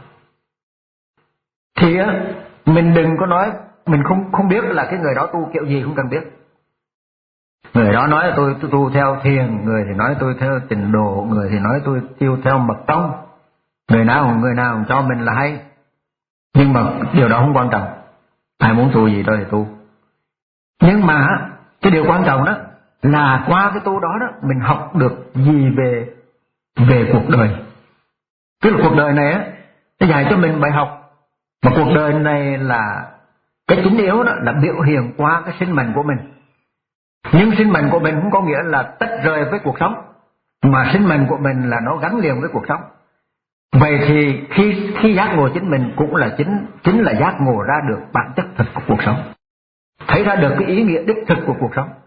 Thì mình đừng có nói mình không không biết là cái người đó tu kiểu gì, không cần biết. Người đó nói là tôi, tôi tu theo thiền, người thì nói tôi theo tịnh độ, người thì nói tôi tu theo mật tông. Người nào người nào cho mình là hay, nhưng mà điều đó không quan trọng. Ai muốn tu gì đó thì tu. Nhưng mà cái điều quan trọng đó là qua cái tu đó đó mình học được gì về về cuộc đời. Tức là cuộc đời này á, nó dạy cho mình bài học. Mà cuộc đời này là cái chính yếu đó là biểu hiện qua cái sinh mệnh của mình. Nhưng sinh mệnh của mình không có nghĩa là tách rời với cuộc sống, mà sinh mệnh của mình là nó gắn liền với cuộc sống. Vậy thì khi khi giác ngộ chính mình cũng là chính chính là giác ngộ ra được bản chất thực của cuộc sống, thấy ra được cái ý nghĩa đích thực của cuộc sống.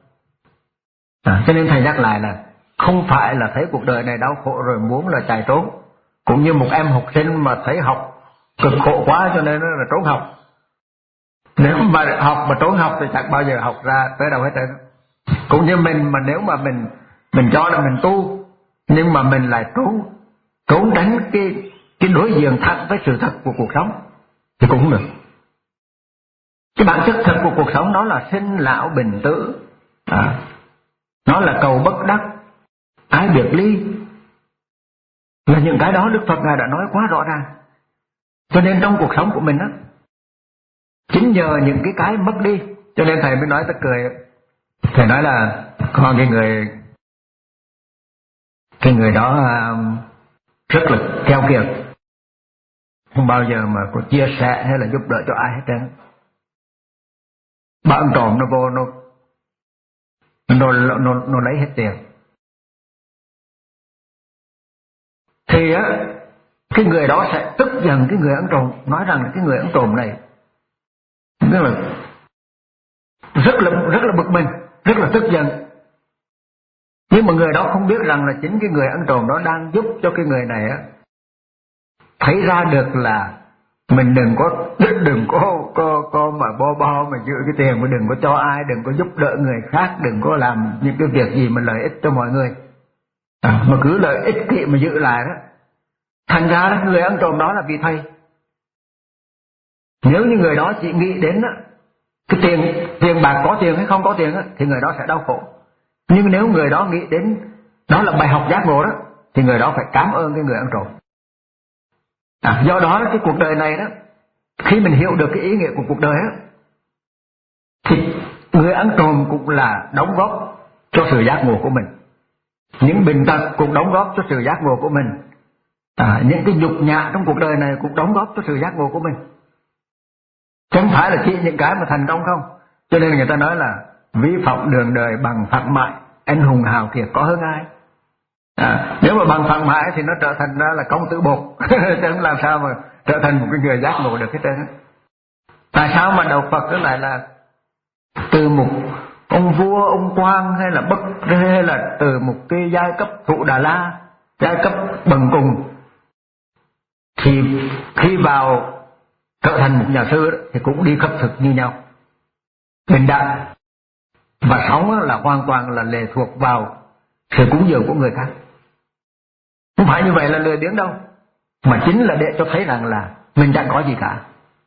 À, cho nên thầy nhắc lại là không phải là thấy cuộc đời này đau khổ rồi muốn là chạy trốn. Cũng như một em học sinh mà thấy học cực khổ quá cho nên nó là trốn học. Nếu mà học mà trốn học thì chẳng bao giờ học ra tới đâu hết trơn. Cũng như mình mà nếu mà mình mình cho là mình tu, nhưng mà mình lại trốn trốn tránh cái cái đối diện thật với sự thật của cuộc sống thì cũng không được. Cái bản chất thật của cuộc sống đó là sinh lão bệnh tử, à, nó là cầu bất đắc, ái biệt ly, là những cái đó Đức Phật Ngài đã nói quá rõ ràng. Cho nên trong cuộc sống của mình đó, chính nhờ những cái cái mất đi, cho nên thầy mới nói ta cười. Thầy nói là có cái người cái người đó rất là keo kiệt, không bao giờ mà có chia sẻ hay là giúp đỡ cho ai hết trơn. Bà ăn trộm nó vô nó nó, nó nó lấy hết tiền. Thì á cái người đó sẽ tức giận cái người ăn trộm, nói rằng cái người ăn trộm này rất là rất là rất là bực mình, rất là tức giận. Nhưng mà người đó không biết rằng là chính cái người ăn trộm đó đang giúp cho cái người này á thấy ra được là mình đừng có đừng có có có mà bo bo mà giữ cái tiền, mà đừng có cho ai, đừng có giúp đỡ người khác, đừng có làm những cái việc gì mà lợi ích cho mọi người, à, mà cứ lợi ích kỵ mà giữ lại đó. Thành ra đó, người ăn trộm đó là vì thầy. Nếu như người đó chỉ nghĩ đến đó, cái tiền tiền bạc có tiền hay không có tiền đó, thì người đó sẽ đau khổ. Nhưng nếu người đó nghĩ đến đó là bài học giác ngộ đó, thì người đó phải cảm ơn cái người ăn trộm. À, do đó cái cuộc đời này đó, khi mình hiểu được cái ý nghĩa của cuộc đời đó, thì người ăn trộm cũng là đóng góp cho sự giác ngộ của mình. Những bệnh tật cũng đóng góp cho sự giác ngộ của mình. À, những cái nhục nhã trong cuộc đời này cũng đóng góp cho sự giác ngộ của mình. Chẳng phải là chỉ những cái mà thành công không. Cho nên người ta nói là vi phạm đường đời bằng phận mại, anh hùng hào kiệt có hơn ai. À, nếu mà bằng phận mại thì nó trở thành ra là công tử bột, chứ không làm sao mà trở thành một cái người giác ngộ được hết trơn. Tại sao mà đạo Phật lại là từ một ông vua, ông quan, hay là bất hay là từ một cái giai cấp thụ Đà La, giai cấp bần cùng, thì khi vào trở thành một nhà sư đó, thì cũng đi khất thực như nhau, bình đẳng, và sống là hoàn toàn là lệ thuộc vào sự cúng dường của người khác. Không phải như vậy là lười biếng đâu, mà chính là để cho thấy rằng là mình chẳng có gì cả.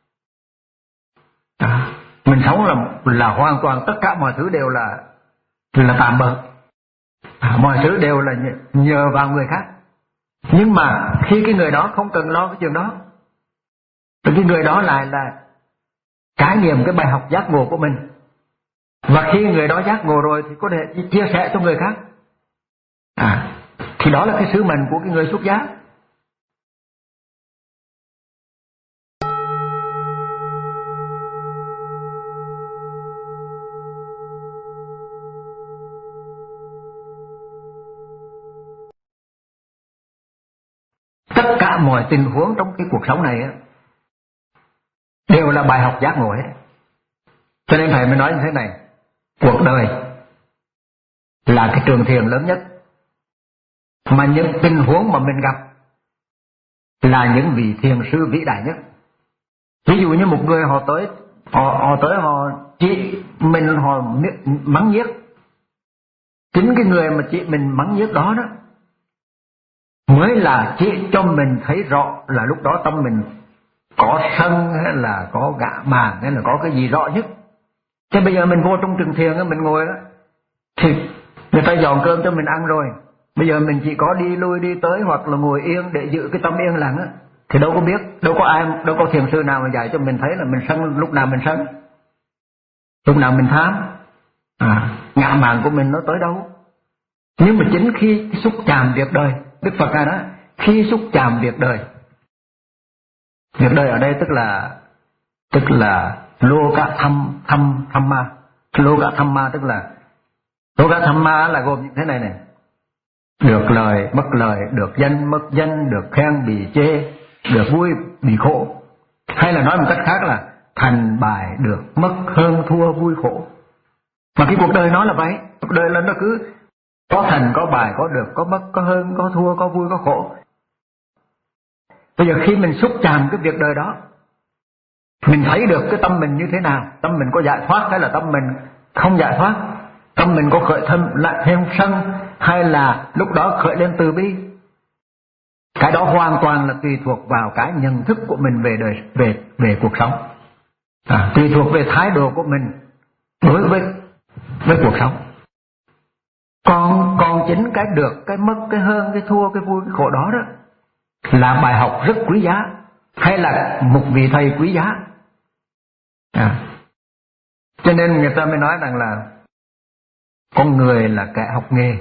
À, mình sống là là hoàn toàn tất cả mọi thứ đều là là tạm bợ, à, mọi thứ đều là nhờ vào người khác. Nhưng mà khi cái người đó không cần lo cái chuyện đó, thì cái người đó lại là trải nghiệm cái bài học giác ngộ của mình. Và khi người đó giác ngộ rồi thì có thể chia sẻ cho người khác. À, thì đó là cái sứ mệnh của cái người xuất gia. tất cả mọi tình huống trong cái cuộc sống này á, đều là bài học giác ngộ hết. Cho nên thầy mới nói như thế này, cuộc đời là cái trường thiền lớn nhất, mà những tình huống mà mình gặp là những vị thiền sư vĩ đại nhất. Ví dụ như một người họ tới họ, họ tới họ chỉ mình họ mắng nhiếc, chính cái người mà chị mình mắng nhiếc đó đó mới là chỉ cho mình thấy rõ là lúc đó tâm mình có sân hay là có gạ màng hay là có cái gì rõ nhất. Chứ bây giờ mình vô trong trường thiền mình ngồi đó thì người ta dọn cơm cho mình ăn rồi, bây giờ mình chỉ có đi lui đi tới hoặc là ngồi yên để giữ cái tâm yên lặng á, thì đâu có biết, đâu có ai, đâu có thiền sư nào mà dạy cho mình thấy là mình sân lúc nào mình sân, lúc nào mình tham, à, ngạ mạn của mình nó tới đâu. Nhưng mà chính khi xúc chạm việc đời, Đức Phật nói đó, khi xúc chạm việc đời, việc đời ở đây tức là tức là lô cả thăm thăm thăm ma, lô cả thăm ma tức là lô cả thăm ma là gồm như thế này này: được lời mất lời, được danh mất danh, được khen bị chê, được vui bị khổ. Hay là nói một cách khác là thành bại được mất hơn thua vui khổ. Mà cái cuộc đời nó là vậy, cuộc đời là nó cứ có thành có bại, có được có mất, có hơn có thua, có vui có khổ. Bây giờ khi mình xúc chạm cái việc đời đó, mình thấy được cái tâm mình như thế nào, tâm mình có giải thoát hay là tâm mình không giải thoát, tâm mình có khởi thêm lại thêm sân hay là lúc đó khởi lên từ bi. Cái đó hoàn toàn là tùy thuộc vào cái nhận thức của mình về đời, về về cuộc sống, à, tùy thuộc về thái độ của mình đối với với cuộc sống. Còn còn chính cái được, cái mất, cái hơn, cái thua, cái vui, cái khổ đó đó là bài học rất quý giá, hay là một vị thầy quý giá. À, cho nên người ta mới nói rằng là con người là kẻ học nghề,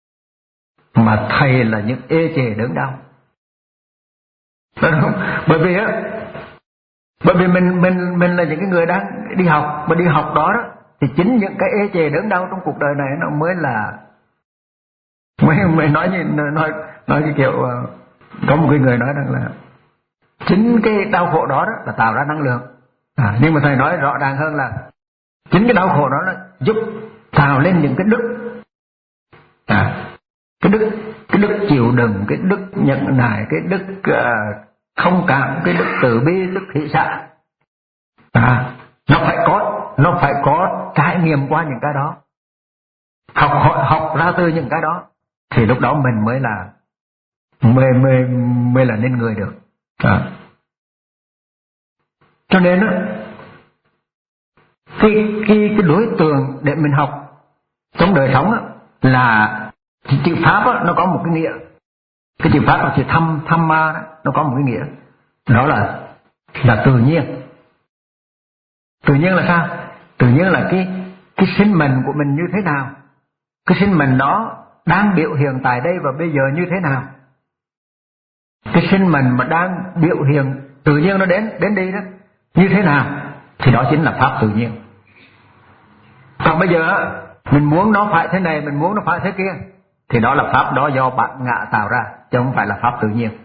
mà thầy là những ê chề đớn đau. Bởi vì á, bởi vì mình mình mình là những cái người đang đi học, mà đi học đó đó thì chính những cái ê chề đớn đau trong cuộc đời này nó mới là mới mới nói như nói nói cái kiểu có một cái người nói rằng là chính cái đau khổ đó, đó là tạo ra năng lượng. À, nhưng mà thầy nói rõ ràng hơn là chính cái đau khổ đó nó giúp tạo lên những cái đức, à, cái đức cái đức chịu đựng, cái đức nhận nại, cái đức uh, thông cảm, cái đức từ bi, đức hỷ xả. À, nó phải có nó phải có trải nghiệm qua những cái đó, học học ra từ những cái đó, thì lúc đó mình mới là mới mới mới là nên người được. À. Cho nên á, cái cái cái đối tượng để mình học trong đời sống á, là chữ pháp á, nó có một cái nghĩa. Cái chữ pháp là chữ thăm thăm ma đó, nó có một cái nghĩa, đó là là tự nhiên. Tự nhiên là sao? Tự nhiên là cái cái sinh mệnh của mình như thế nào, cái sinh mệnh đó đang biểu hiện tại đây và bây giờ như thế nào. Cái sinh mệnh mà đang biểu hiện tự nhiên nó đến đến đi đó như thế nào, thì đó chính là pháp tự nhiên. Còn bây giờ mình muốn nó phải thế này, mình muốn nó phải thế kia, thì đó là pháp đó do bản ngã tạo ra, chứ không phải là pháp tự nhiên.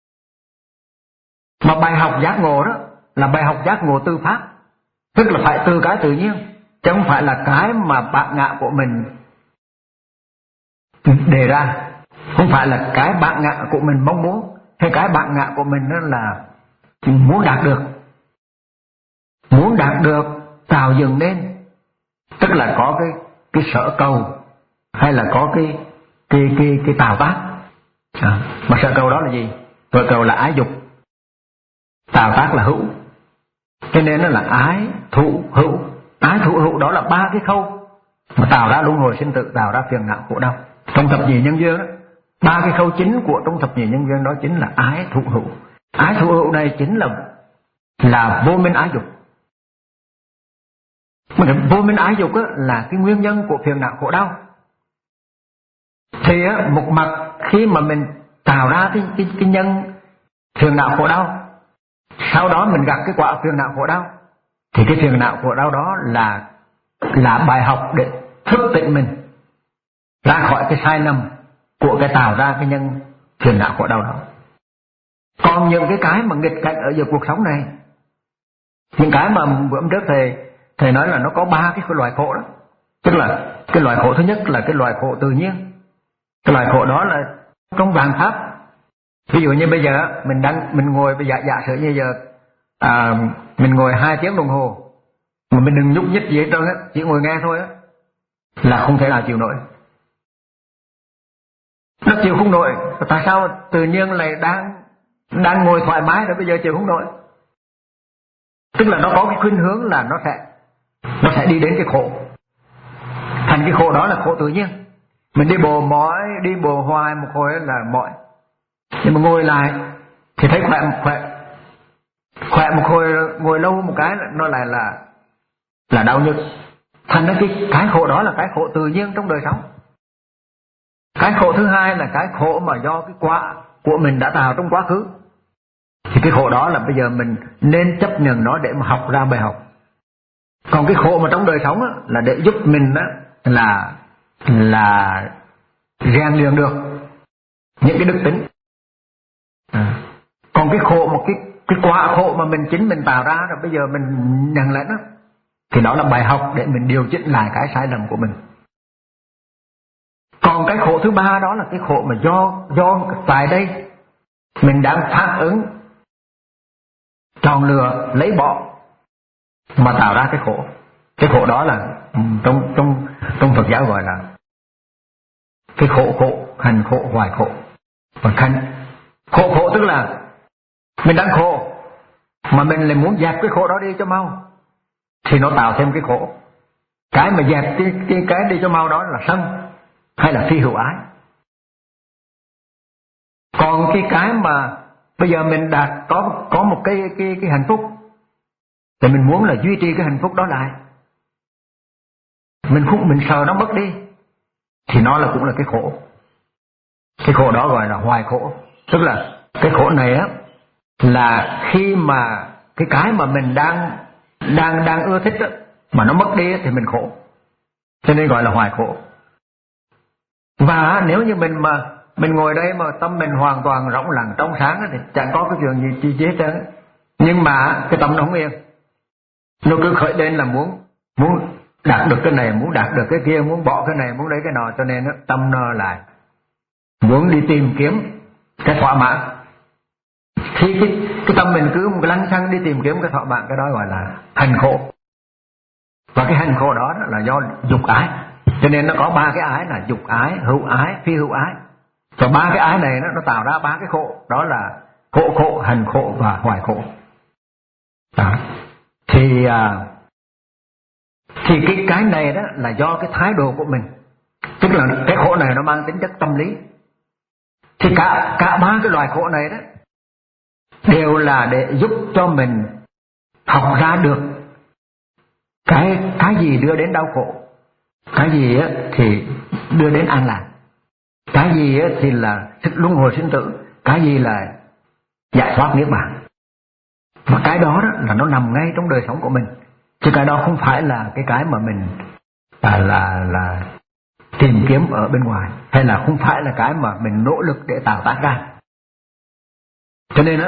Mà bài học giác ngộ đó là bài học giác ngộ từ pháp, tức là phải từ cái tự nhiên, chứ không phải là cái mà bản ngã của mình đề ra, không phải là cái bản ngã của mình mong muốn, hay cái bản ngã của mình đó là muốn đạt được, muốn đạt được tạo dựng nên, tức là có cái cái sở cầu, hay là có cái cái cái cái tạo tác. À, mà sở cầu đó là gì? Sở cầu là ái dục, tạo tác là hữu, cho nên nó là ái thụ hữu. Ái thụ hữu đó là ba cái khâu mà tạo ra luân hồi sinh tử, tạo ra phiền não khổ đau. Trong thập nhị nhân duyên đó, ba cái khâu chính của trong thập nhị nhân duyên đó chính là ái thụ hữu. Ái thụ hữu này chính là là vô minh ái dục. Mà cái vô minh ái dục á, là cái nguyên nhân của phiền não khổ đau. Thì á, một mặt khi mà mình tạo ra cái, cái, cái nhân phiền não khổ đau, sau đó mình gặp cái quả phiền não khổ đau, thì cái phiền não khổ đau đó là là bài học để thức tỉnh mình ra khỏi cái sai lầm của cái tạo ra cái nhân phiền não khổ đau đó. Còn những cái cái mà nghịch cảnh ở giữa cuộc sống này, những cái mà bữa hôm trước thầy thầy nói là nó có ba cái loại khổ đó. Tức là cái loại khổ thứ nhất là cái loại khổ tự nhiên. Cái loại khổ đó là trong vạn pháp. Ví dụ như bây giờ mình đang mình ngồi bây giờ giả sử như giờ à, mình ngồi hai tiếng đồng hồ mà mình đừng nhúc nhích gì hết trơn á, chỉ ngồi nghe thôi á, là không thể nào chịu nổi. Nó chịu không nổi. Tại sao tự nhiên lại đang đang ngồi thoải mái rồi bây giờ chịu không nổi? Tức là nó có cái khuynh hướng là nó sẽ nó sẽ đi đến cái khổ. Thành cái khổ đó là khổ tự nhiên. Mình đi bộ mỏi, đi bộ hoài một hồi là mỏi, nhưng mà ngồi lại thì thấy khỏe khỏe khỏe một hồi, ngồi lâu một cái nó lại là là đau nhức. Thành ra cái cái khổ đó là cái khổ tự nhiên trong đời sống. Cái khổ thứ hai là cái khổ mà do cái quả của mình đã tạo trong quá khứ. Thì cái khổ đó là bây giờ mình nên chấp nhận nó để mà học ra bài học. Còn cái khổ mà trong đời sống á, là để giúp mình á, là là rèn luyện được những cái đức tính. À. Còn cái khổ một cái cái quả khổ mà mình chính mình tạo ra rồi bây giờ mình nhận lại nó, thì đó là bài học để mình điều chỉnh lại cái sai lầm của mình. Còn cái khổ thứ ba đó là cái khổ mà do do tại đây mình đang phản ứng chọn lựa lấy bỏ mà tạo ra cái khổ. Cái khổ đó là trong trong trong Phật giáo gọi là cái khổ khổ, hành khổ, hoài khổ. Và hành khổ khổ tức là mình đang khổ mà mình lại muốn dẹp cái khổ đó đi cho mau, thì nó tạo thêm cái khổ. Cái mà dẹp cái cái, cái đi cho mau đó là sân hay là phi hữu ái. Còn cái cái mà bây giờ mình đạt có có một cái cái cái hạnh phúc thì mình muốn là duy trì cái hạnh phúc đó lại. Mình không mình sợ nó mất đi thì nó là cũng là cái khổ. Cái khổ đó gọi là hoài khổ. Tức là cái khổ này á là khi mà cái cái mà mình đang đang đang ưa thích á, mà nó mất đi thì mình khổ. Cho nên gọi là hoài khổ. Và nếu như mình mà mình ngồi đây mà tâm mình hoàn toàn rỗng lặng trong sáng thì chẳng có cái chuyện gì chi chi hết trơn. Nhưng mà cái tâm nó không yên, nó cứ khởi lên là muốn muốn đạt được cái này, muốn đạt được cái kia, muốn bỏ cái này, muốn lấy cái nọ, cho nên nó tâm nó lại muốn đi tìm kiếm cái thỏa mãn. Khi cái, cái tâm mình cứ một lăng xăng đi tìm kiếm cái thỏa mãn, cái đó gọi là hành khổ. Và cái hành khổ đó là do dục ái. Cho nên nó có ba cái ái là dục ái, hữu ái, phi hữu ái. Và ba cái ái này nó, nó tạo ra ba cái khổ, đó là khổ khổ, hành khổ và hoài khổ. Đó. Thì à, thì cái cái này đó là do cái thái độ của mình. Tức là cái khổ này nó mang tính chất tâm lý. Thì cả cả ba cái loài khổ này đó đều là để giúp cho mình học ra được cái cái gì đưa đến đau khổ, cái gì á thì đưa đến an lạc, cái gì á thì là luân hồi sinh tử, cái gì là giải thoát niết bàn. Và cái đó, đó là nó nằm ngay trong đời sống của mình, chứ cái đó không phải là cái cái mà mình là là, là tìm kiếm ở bên ngoài, hay là không phải là cái mà mình nỗ lực để tạo tác ra. Cho nên đó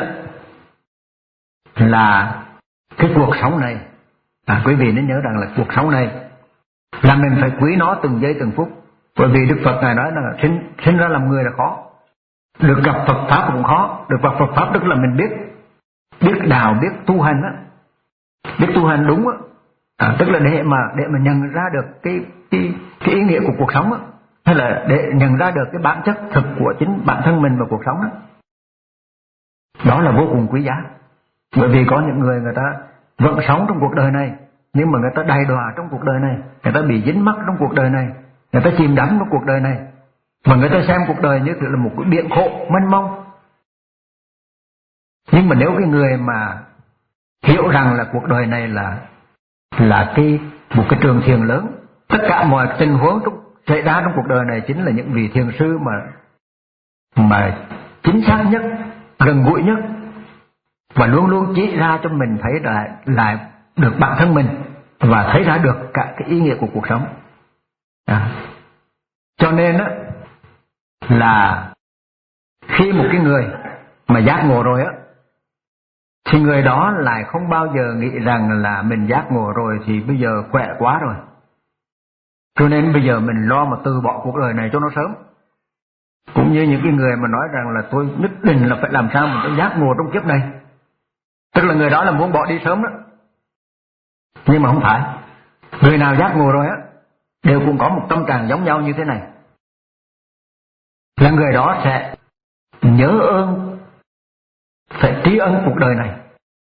là cái cuộc sống này, à, quý vị nên nhớ rằng là cuộc sống này là mình phải quý nó từng giây từng phút. Bởi vì Đức Phật Ngài nói là sinh, sinh ra làm người là khó, được gặp Phật Pháp cũng khó. Được gặp Phật Pháp tức là mình biết biết đạo, biết tu hành á, biết tu hành đúng á, à, tức là để mà để mà nhận ra được cái cái cái ý nghĩa của cuộc sống á, hay là để nhận ra được cái bản chất thực của chính bản thân mình và cuộc sống đó. Đó là vô cùng quý giá. Bởi vì có những người người ta vẫn sống trong cuộc đời này, nhưng mà người ta đầy đọa trong cuộc đời này, người ta bị dính mắc trong cuộc đời này, người ta chìm đắm trong cuộc đời này, và người ta xem cuộc đời như là một cái biển khổ mênh mông. Nhưng mà nếu cái người mà hiểu rằng là cuộc đời này là là cái một cái trường thiền lớn, tất cả mọi tình huống xảy ra trong cuộc đời này chính là những vị thiền sư mà mà chính xác nhất, gần gũi nhất, và luôn luôn chỉ ra cho mình thấy lại lại được bản thân mình và thấy ra được cả cái ý nghĩa của cuộc sống. À. Cho nên á là khi một cái người mà giác ngộ rồi á, thì người đó lại không bao giờ nghĩ rằng là mình giác ngộ rồi thì bây giờ khỏe quá rồi, cho nên bây giờ mình lo mà từ bỏ cuộc đời này cho nó sớm. Cũng như những cái người mà nói rằng là tôi nhất định là phải làm sao mà tôi giác ngộ trong kiếp này, tức là người đó là muốn bỏ đi sớm đó. Nhưng mà không phải, người nào giác ngộ rồi á đều cũng có một tâm trạng giống nhau như thế này, là người đó sẽ nhớ ơn, phải tri ân cuộc đời này.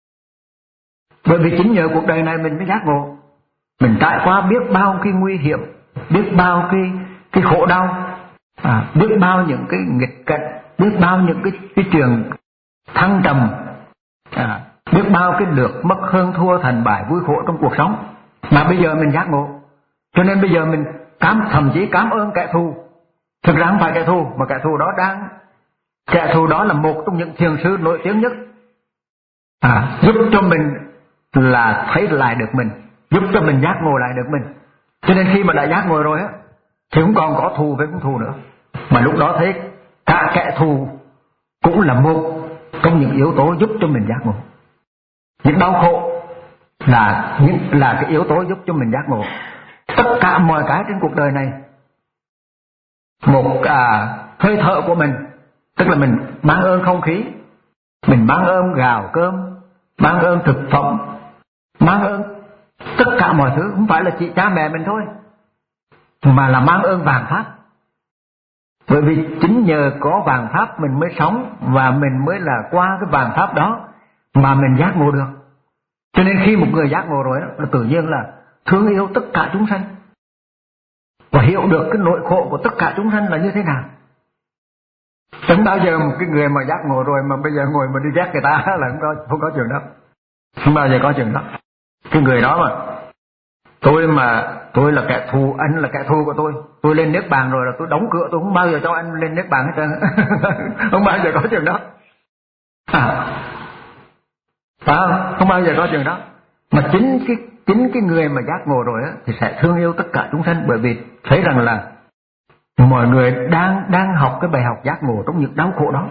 Bởi vì chính nhờ cuộc đời này mình mới giác ngộ. Mình trải qua biết bao cái nguy hiểm, biết bao cái cái khổ đau, à, biết bao những cái nghịch cảnh, biết bao những cái cái chuyện thăng trầm, à, biết bao cái được mất hơn thua thành bại vui khổ trong cuộc sống, mà bây giờ mình giác ngộ. Cho nên bây giờ mình cảm thậm chí cảm ơn kẻ thù. Thực ra không phải kẻ thù, mà kẻ thù đó đang kẻ thù đó là một trong những thiền sư nổi tiếng nhất, à, giúp cho mình là thấy lại được mình, giúp cho mình giác ngộ lại được mình. Cho nên khi mà đã giác ngộ rồi á thì không còn có thù với con thù nữa, mà lúc đó thấy cả kẻ thù cũng là một trong những yếu tố giúp cho mình giác ngộ. Những đau khổ là những là cái yếu tố giúp cho mình giác ngộ. Tất cả mọi cái trên cuộc đời này, một à, hơi thở của mình, tức là mình mang ơn không khí, mình mang ơn gạo cơm, mang ơn thực phẩm, mang ơn tất cả mọi thứ, không phải là chỉ cha mẹ mình thôi, mà là mang ơn vàng pháp. Bởi vì chính nhờ có vàng pháp mình mới sống, và mình mới là qua cái vàng pháp đó mà mình giác ngộ được. Cho nên khi một người giác ngộ rồi đó, tự nhiên là thương yêu tất cả chúng sanh và hiểu được cái nỗi khổ của tất cả chúng sanh là như thế nào. Chẳng bao giờ một cái người mà giác ngộ rồi mà bây giờ ngồi mà đi ghét người ta là không có, không có chuyện đó. Không bao giờ có chuyện đó. Cái người đó mà tôi mà tôi là kẻ thù, anh là kẻ thù của tôi, tôi lên niết bàn rồi là tôi đóng cửa, tôi không bao giờ cho anh lên niết bàn hết trơn. Không bao giờ có chuyện đó. À, phải không? Không bao giờ có chuyện đó. Mà chính cái chính cái người mà giác ngộ rồi á thì sẽ thương yêu tất cả chúng sanh, bởi vì thấy rằng là mọi người đang đang học cái bài học giác ngộ trong những đau khổ đó.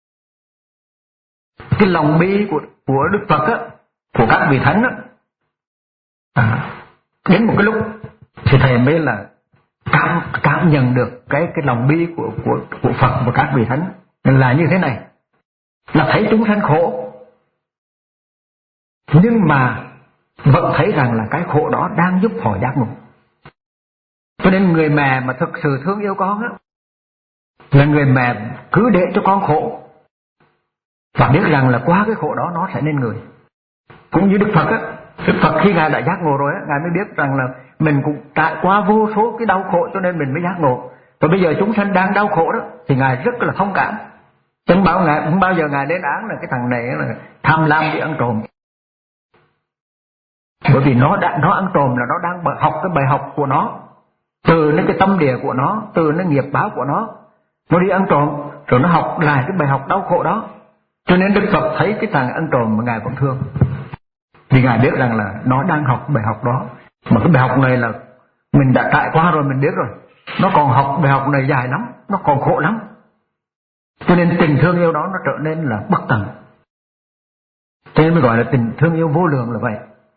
Cái lòng bi của của Đức Phật á, của các vị thánh á, à, đến một cái lúc thì thầy mới là cảm cảm nhận được cái cái lòng bi của của của Phật và các vị thánh là như thế này, là thấy chúng sanh khổ, nhưng mà vẫn thấy rằng là cái khổ đó đang giúp họ giác ngộ. Cho nên người mẹ mà thực sự thương yêu con á, là người mẹ cứ để cho con khổ và biết rằng là qua cái khổ đó nó sẽ nên người. Cũng như Đức Phật á, Đức Phật khi Ngài đã giác ngộ rồi á, Ngài mới biết rằng là mình cũng trải qua vô số cái đau khổ cho nên mình mới giác ngộ. Và bây giờ chúng sanh đang đau khổ đó thì Ngài rất là thông cảm. Chẳng bao Ngài không bao giờ Ngài lên án là cái thằng này là tham lam đi ăn trộm. Bởi vì nó đã, nó ăn trộm là nó đang học cái bài học của nó, từ nó cái tâm địa của nó, từ nó nghiệp báo của nó, nó đi ăn trộm rồi nó học lại cái bài học đau khổ đó. Cho nên Đức Phật thấy cái thằng ăn trộm mà Ngài vẫn thương, vì Ngài biết rằng là nó đang học bài học đó. Mà cái bài học này là mình đã trải qua rồi, mình biết rồi, nó còn học bài học này dài lắm, nó còn khổ lắm. Cho nên tình thương yêu đó nó trở nên là bất tận. Cho nên mới gọi là tình thương yêu vô lượng là vậy.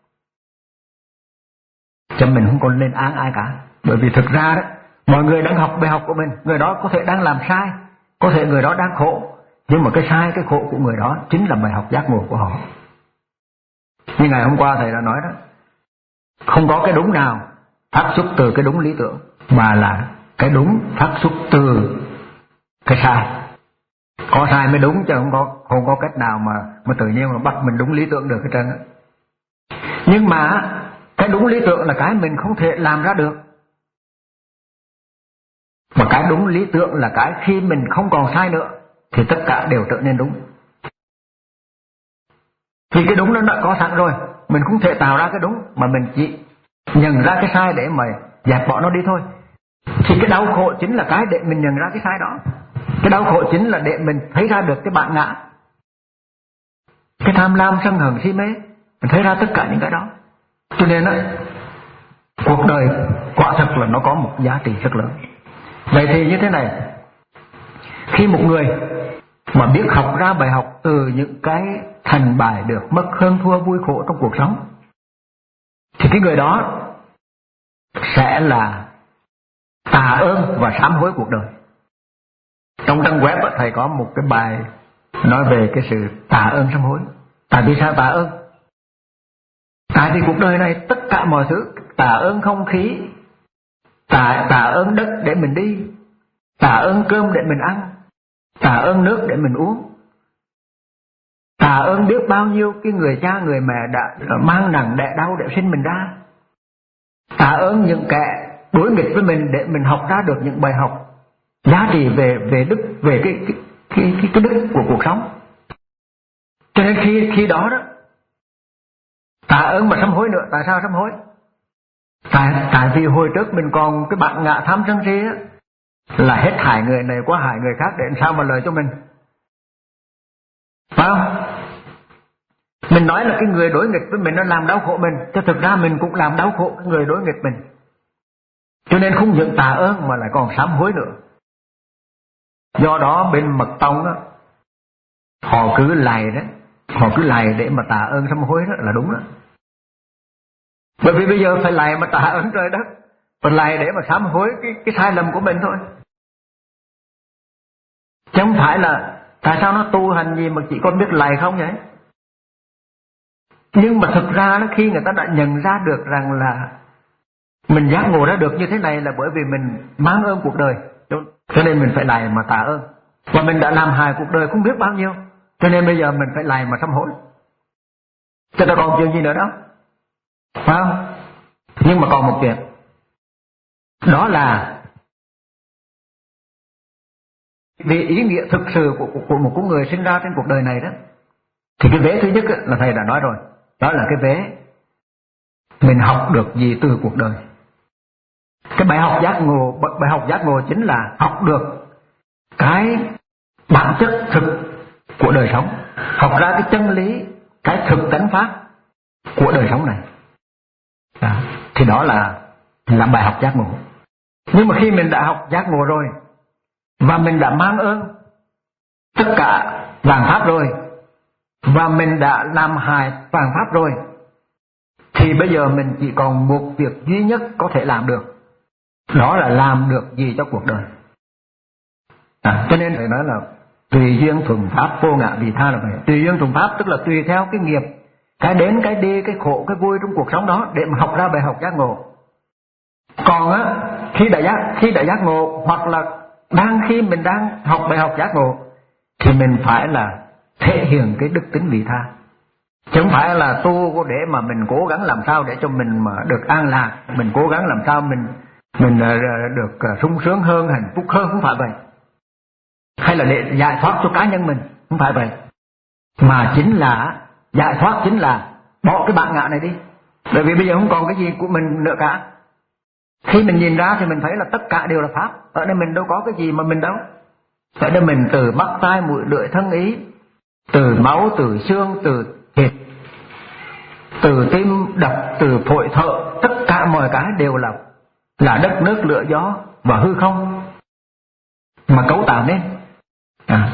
Cho mình không còn lên án ai cả. Bởi vì thực ra đó, mọi người đang học bài học của mình, người đó có thể đang làm sai, có thể người đó đang khổ, nhưng mà cái sai, cái khổ của người đó chính là bài học giác ngộ của họ. Như ngày hôm qua thầy đã nói đó, không có cái đúng nào phát xuất từ cái đúng lý tưởng, mà là cái đúng phát xuất từ cái sai. Có sai mới đúng, chứ không có không có cách nào mà mà tự nhiên mà bắt mình đúng lý tưởng được hết trơn á. Nhưng mà cái đúng lý tưởng là cái mình không thể làm ra được. Mà cái đúng lý tưởng là cái khi mình không còn sai nữa thì tất cả đều trở nên đúng. Vì cái đúng nó đã có sẵn rồi, mình không thể tạo ra cái đúng, mà mình chỉ nhận ra cái sai để mà dẹp bỏ nó đi thôi. Thì cái đau khổ chính là cái để mình nhận ra cái sai đó. Cái đau khổ chính là để mình thấy ra được cái bản ngã, cái tham lam sân hận si mê, mình thấy ra tất cả những cái đó. Cho nên đó, cuộc đời quả thật là nó có một giá trị rất lớn. Vậy thì như thế này, khi một người mà biết học ra bài học từ những cái thành bại được mất, hơn thua, vui khổ trong cuộc sống, thì cái người đó sẽ là tạ ơn và sám hối cuộc đời. Trong trang web thầy có một cái bài nói về cái sự tạ ơn sám hối. Tại vì sao tạ ơn? Tại vì cuộc đời này tất cả mọi thứ, tạ ơn không khí, tạ, tạ ơn đất để mình đi, tạ ơn cơm để mình ăn, tạ ơn nước để mình uống, tạ ơn biết bao nhiêu cái người cha người mẹ đã mang nặng đẻ đau để sinh mình ra, tạ ơn những kẻ đối nghịch với mình để mình học ra được những bài học giá trị về về đức, về cái cái cái cái, cái đức của cuộc sống. Cho nên khi khi đó đó tạ ơn mà sám hối nữa. Tại sao sám hối? Tại tại vì hồi trước mình còn cái bản ngã tham sân si á, là hết hại người này quá hại người khác để làm sao mà lợi cho mình, phải không? Mình nói là cái người đối nghịch với mình nó làm đau khổ mình, chứ thực ra mình cũng làm đau khổ cái người đối nghịch mình. Cho nên không những tạ ơn mà lại còn sám hối nữa. Do đó bên Mật Tông á, họ cứ lạy đó, họ cứ lạy để mà tạ ơn sám hối, đó là đúng đó. Bởi vì bây giờ phải lạy mà tạ ơn trời đất, phải lạy để mà sám hối cái cái sai lầm của mình thôi. Chứ không phải là tại sao nó tu hành gì mà chỉ còn biết lạy không vậy? Nhưng mà thực ra đó, khi người ta đã nhận ra được rằng là mình giác ngộ ra được như thế này là bởi vì mình mang ơn cuộc đời, cho nên mình phải lạy mà tạ ơn. Và mình đã làm hại cuộc đời không biết bao nhiêu, cho nên bây giờ mình phải lạy mà sám hối. Chứ ta còn chuyện gì nữa đó, phải không? Nhưng mà còn một chuyện, đó là vì ý nghĩa thực sự của, của, của một con người sinh ra trên cuộc đời này đó, thì cái vế thứ nhất là thầy đã nói rồi, đó là cái vế mình học được gì từ cuộc đời. Cái bài học giác ngộ, bài học giác ngộ chính là học được cái bản chất thực của đời sống, học ra cái chân lý, cái thực tánh pháp của đời sống này. À, thì đó là là bài học giác ngộ. Nhưng mà khi mình đã học giác ngộ rồi và mình đã mang ơn tất cả vạn pháp rồi, và mình đã làm hại vạn pháp rồi, thì bây giờ mình chỉ còn một việc duy nhất có thể làm được, đó là làm được gì cho cuộc đời. À, cho nên thầy nói là tùy duyên thuận pháp, vô ngã vị tha là vậy. Tùy duyên thuận pháp tức là tùy theo cái nghiệp, cái đến, cái đi, cái khổ, cái vui trong cuộc sống đó để mà học ra bài học giác ngộ. Còn á, khi đã giác, khi đã giác ngộ, hoặc là đang khi mình đang học bài học giác ngộ, thì mình phải là thể hiện cái đức tính vị tha. Chứ không phải là tu để mà mình cố gắng làm sao để cho mình mà được an lạc, mình cố gắng làm sao mình mình được sung sướng hơn, hạnh phúc hơn, không phải vậy. Hay là để giải thoát cho cá nhân mình, không phải vậy. Mà chính là giải thoát chính là bỏ cái bản ngã này đi. Bởi vì bây giờ không còn cái gì của mình nữa cả. Khi mình nhìn ra thì mình thấy là tất cả đều là pháp. Ở đây mình đâu có cái gì mà mình đâu. Ở đây mình từ mắt tai mũi lưỡi thân ý, từ máu, từ xương, từ thịt, từ tim đập, từ phổi thở, tất cả mọi cái đều là là đất nước lửa gió và hư không mà cấu tạo nên. À.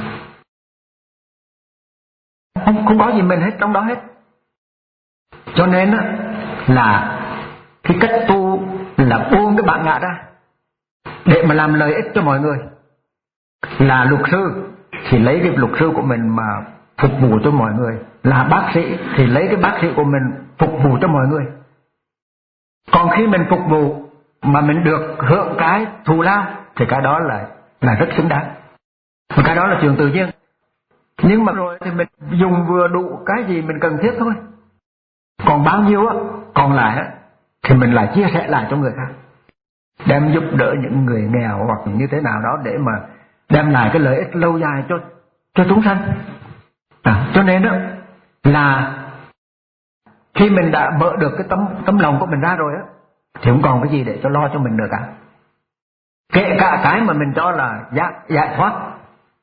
Không, không có gì mình hết trong đó hết. Cho nên á, là cái cách tu là buông cái bản ngã ra để mà làm lợi ích cho mọi người. Là luật sư thì lấy cái luật sư của mình mà phục vụ cho mọi người, là bác sĩ thì lấy cái bác sĩ của mình phục vụ cho mọi người. Còn khi mình phục vụ mà mình được hưởng cái thù lao thì cái đó là là rất xứng đáng, và cái đó là chuyện tự nhiên. Nhưng mà rồi thì mình dùng vừa đủ cái gì mình cần thiết thôi, còn bao nhiêu á còn lại á thì mình lại chia sẻ lại cho người khác, đem giúp đỡ những người nghèo hoặc như thế nào đó để mà đem lại cái lợi ích lâu dài cho cho chúng sanh. À, cho nên đó là khi mình đã mở được cái tấm tấm lòng của mình ra rồi á thì không còn cái gì để cho lo cho mình nữa cả. Kể cả cái mà mình cho là giải, giải thoát,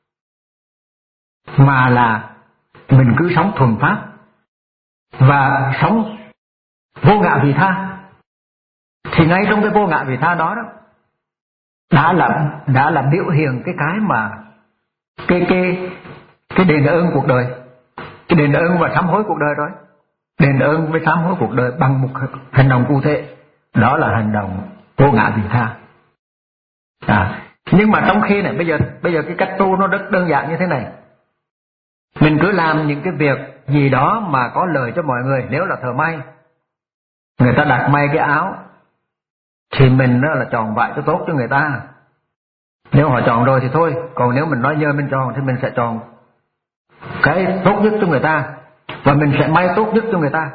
mà là mình cứ sống thuần pháp và sống vô ngã vị tha, thì ngay trong cái vô ngã vị tha đó đó đã là đã là biểu hiện cái cái mà cái cái cái đền ơn cuộc đời, cái đền ơn và sám hối cuộc đời rồi. Đền ơn với sám hối cuộc đời bằng một hành động cụ thể, đó là hành động vô ngã vị tha. À, nhưng mà trong khi này bây giờ bây giờ cái cách tu nó rất đơn giản như thế này. Mình cứ làm những cái việc gì đó mà có lợi cho mọi người. Nếu là thợ may, người ta đặt may cái áo thì mình đó là chọn vải cho tốt cho người ta. Nếu họ chọn rồi thì thôi, còn nếu mình nói nhờ mình chọn thì mình sẽ chọn cái tốt nhất cho người ta, và mình sẽ may tốt nhất cho người ta.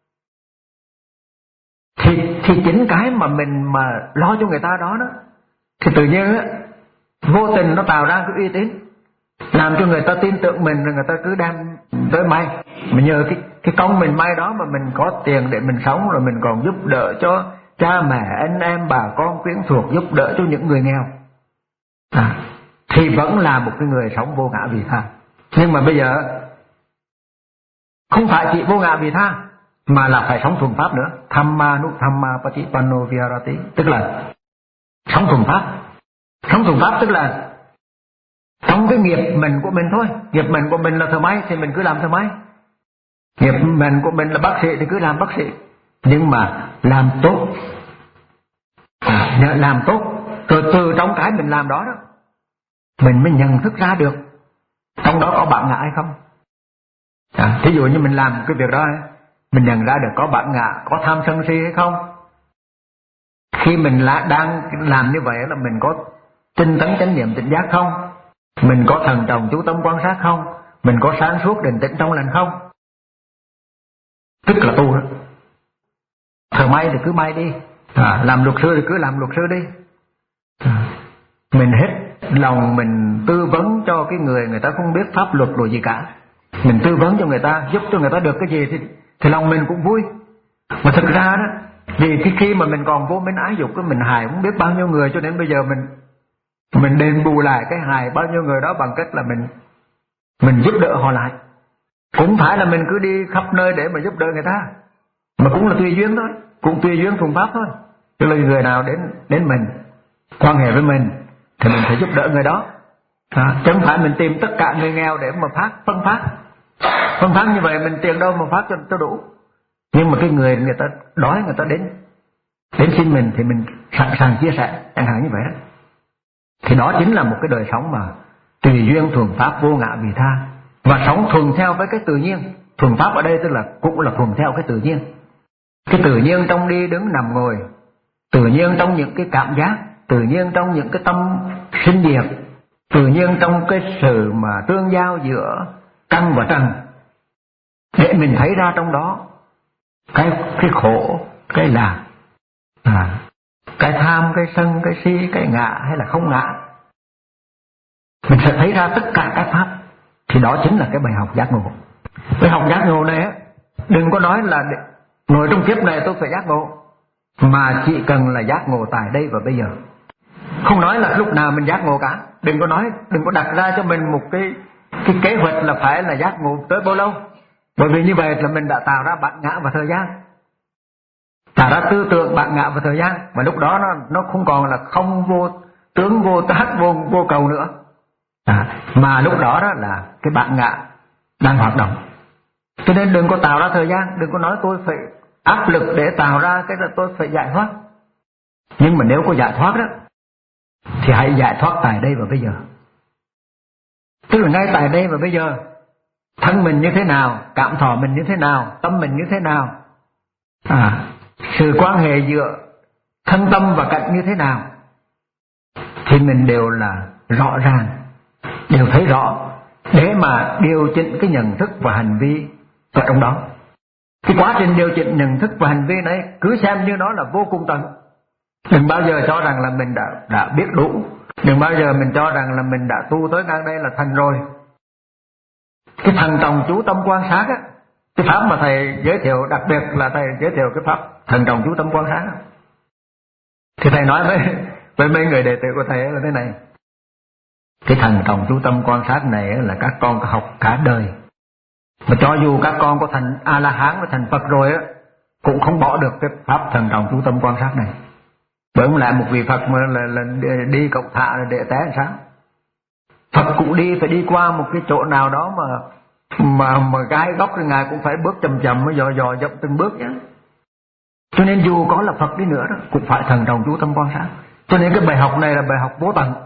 Thì, thì chính cái mà mình mà lo cho người ta đó đó, thì tự nhiên á, vô tình nó tạo ra cái uy tín, làm cho người ta tin tưởng mình, rồi người ta cứ đem tới may. Mà nhờ cái, cái công mình may đó mà mình có tiền để mình sống, rồi mình còn giúp đỡ cho cha mẹ, anh em, bà con, quyến thuộc, giúp đỡ cho những người nghèo. À, thì vẫn là một cái người sống vô ngã vị tha. Nhưng mà bây giờ không phải chỉ vô ngã vị tha, mà là phải sống thuần pháp nữa. Thamma nu thamma patipanno viharati, tức là sống thuần pháp. Sống thuần pháp tức là trong cái nghiệp mệnh của mình thôi. Nghiệp mệnh của mình là thợ may thì mình cứ làm thợ may, nghiệp mệnh của mình là bác sĩ thì cứ làm bác sĩ. Nhưng mà làm tốt, à, làm tốt, rồi từ trong cái mình làm đó đó, mình mới nhận thức ra được trong đó có bản ngã hay không. À, thí dụ như mình làm cái việc đó, mình nhận ra được có bản ngã, có tham sân si hay không. Khi mình là, đang làm như vậy là mình có tinh tấn chánh niệm tỉnh giác không, mình có thần trọng chú tâm quan sát không, mình có sáng suốt định tĩnh trong lành không, tức là tu đó. Thợ may thì cứ may đi, à, làm luật sư thì cứ làm luật sư đi. À, mình hết lòng mình tư vấn cho cái người người ta không biết pháp luật rồi gì cả, mình tư vấn cho người ta, giúp cho người ta được cái gì thì, thì lòng mình cũng vui. Mà thực ra đó, vì cái khi mà mình còn vô minh ái dục, mình hại không biết bao nhiêu người, cho nên bây giờ mình mình đền bù lại cái hại bao nhiêu người đó bằng cách là mình mình giúp đỡ họ lại. Cũng phải là mình cứ đi khắp nơi để mà giúp đỡ người ta, mà cũng là tùy duyên thôi, cũng tùy duyên thuần pháp thôi. Tức là người nào đến đến mình, quan hệ với mình thì mình phải giúp đỡ người đó. À, chứ không phải mình tìm tất cả người nghèo để mà phát phân phát. Phân phát như vậy mình tiền đâu mà phát cho, cho đủ. Nhưng mà cái người người ta đói, người ta đến đến xin mình thì mình sẵn sàng chia sẻ, chẳng hạn như vậy đó. Thì đó chính là một cái đời sống mà tùy duyên thuần pháp vô ngã vị tha, và sống thuần theo với cái tự nhiên. Thuần pháp ở đây tức là cũng là thuần theo cái tự nhiên. Cái tự nhiên trong đi đứng nằm ngồi, tự nhiên trong những cái cảm giác, tự nhiên trong những cái tâm sinh diệt, tự nhiên trong cái sự mà tương giao giữa căn và trần, để mình thấy ra trong đó cái cái khổ, cái lạc, à, cái tham, cái sân, cái si, cái ngã hay là không ngã. Mình sẽ thấy ra tất cả các pháp. Thì đó chính là cái bài học giác ngộ. Cái học giác ngộ này á, đừng có nói là ngồi trong kiếp này tôi phải giác ngộ, mà chỉ cần là giác ngộ tại đây và bây giờ. Không nói là lúc nào mình giác ngộ cả. Đừng có nói, đừng có đặt ra cho mình một cái cái kế hoạch là phải là giác ngộ tới bao lâu. Bởi vì như vậy là mình đã tạo ra bản ngã và thời gian, tạo ra tư tưởng bản ngã và thời gian, và lúc đó nó nó không còn là không vô tướng, vô tác, vô vô cầu nữa. À, mà lúc đó đó là cái bản ngã đang hoạt động. Cho nên đừng có tạo ra thời gian, đừng có nói tôi phải áp lực để tạo ra cái là tôi phải giải thoát. Nhưng mà nếu có giải thoát đó thì hãy giải thoát tại đây và bây giờ. Tức là ngay tại đây và bây giờ, thân mình như thế nào, cảm thọ mình như thế nào, tâm mình như thế nào, à, sự quan hệ giữa thân tâm và cảnh như thế nào, thì mình đều là rõ ràng, đều thấy rõ, để mà điều chỉnh cái nhận thức và hành vi ở trong đó. Cái quá trình điều chỉnh nhận thức và hành vi này cứ xem như nó là vô cùng tận. Đừng bao giờ cho rằng là mình đã, đã biết đủ. Đừng bao giờ mình cho rằng là mình đã tu tới ngang đây là thành rồi. Cái thần trọng chú tâm quan sát á, cái pháp mà thầy giới thiệu, đặc biệt là thầy giới thiệu cái pháp thần trọng chú tâm quan sát á, thì thầy nói với, với mấy người đệ tử của thầy là thế này: cái thần trọng chú tâm quan sát này là các con có học cả đời, mà cho dù các con có thành A-la-hán và thành Phật rồi á, cũng không bỏ được cái pháp thần trọng chú tâm quan sát này. Bởi không lại một vị Phật mà là, là đi cậu thạ để té làm sao? Phật cũng đi phải đi qua một cái chỗ nào đó mà mà mà gai góc thì ngài cũng phải bước chậm chậm mới dò dò dậm từng bước nhé. Cho nên dù có là Phật đi nữa đó cũng phải thần trọng chú tâm quan sát. Cho nên cái bài học này là bài học vô tận,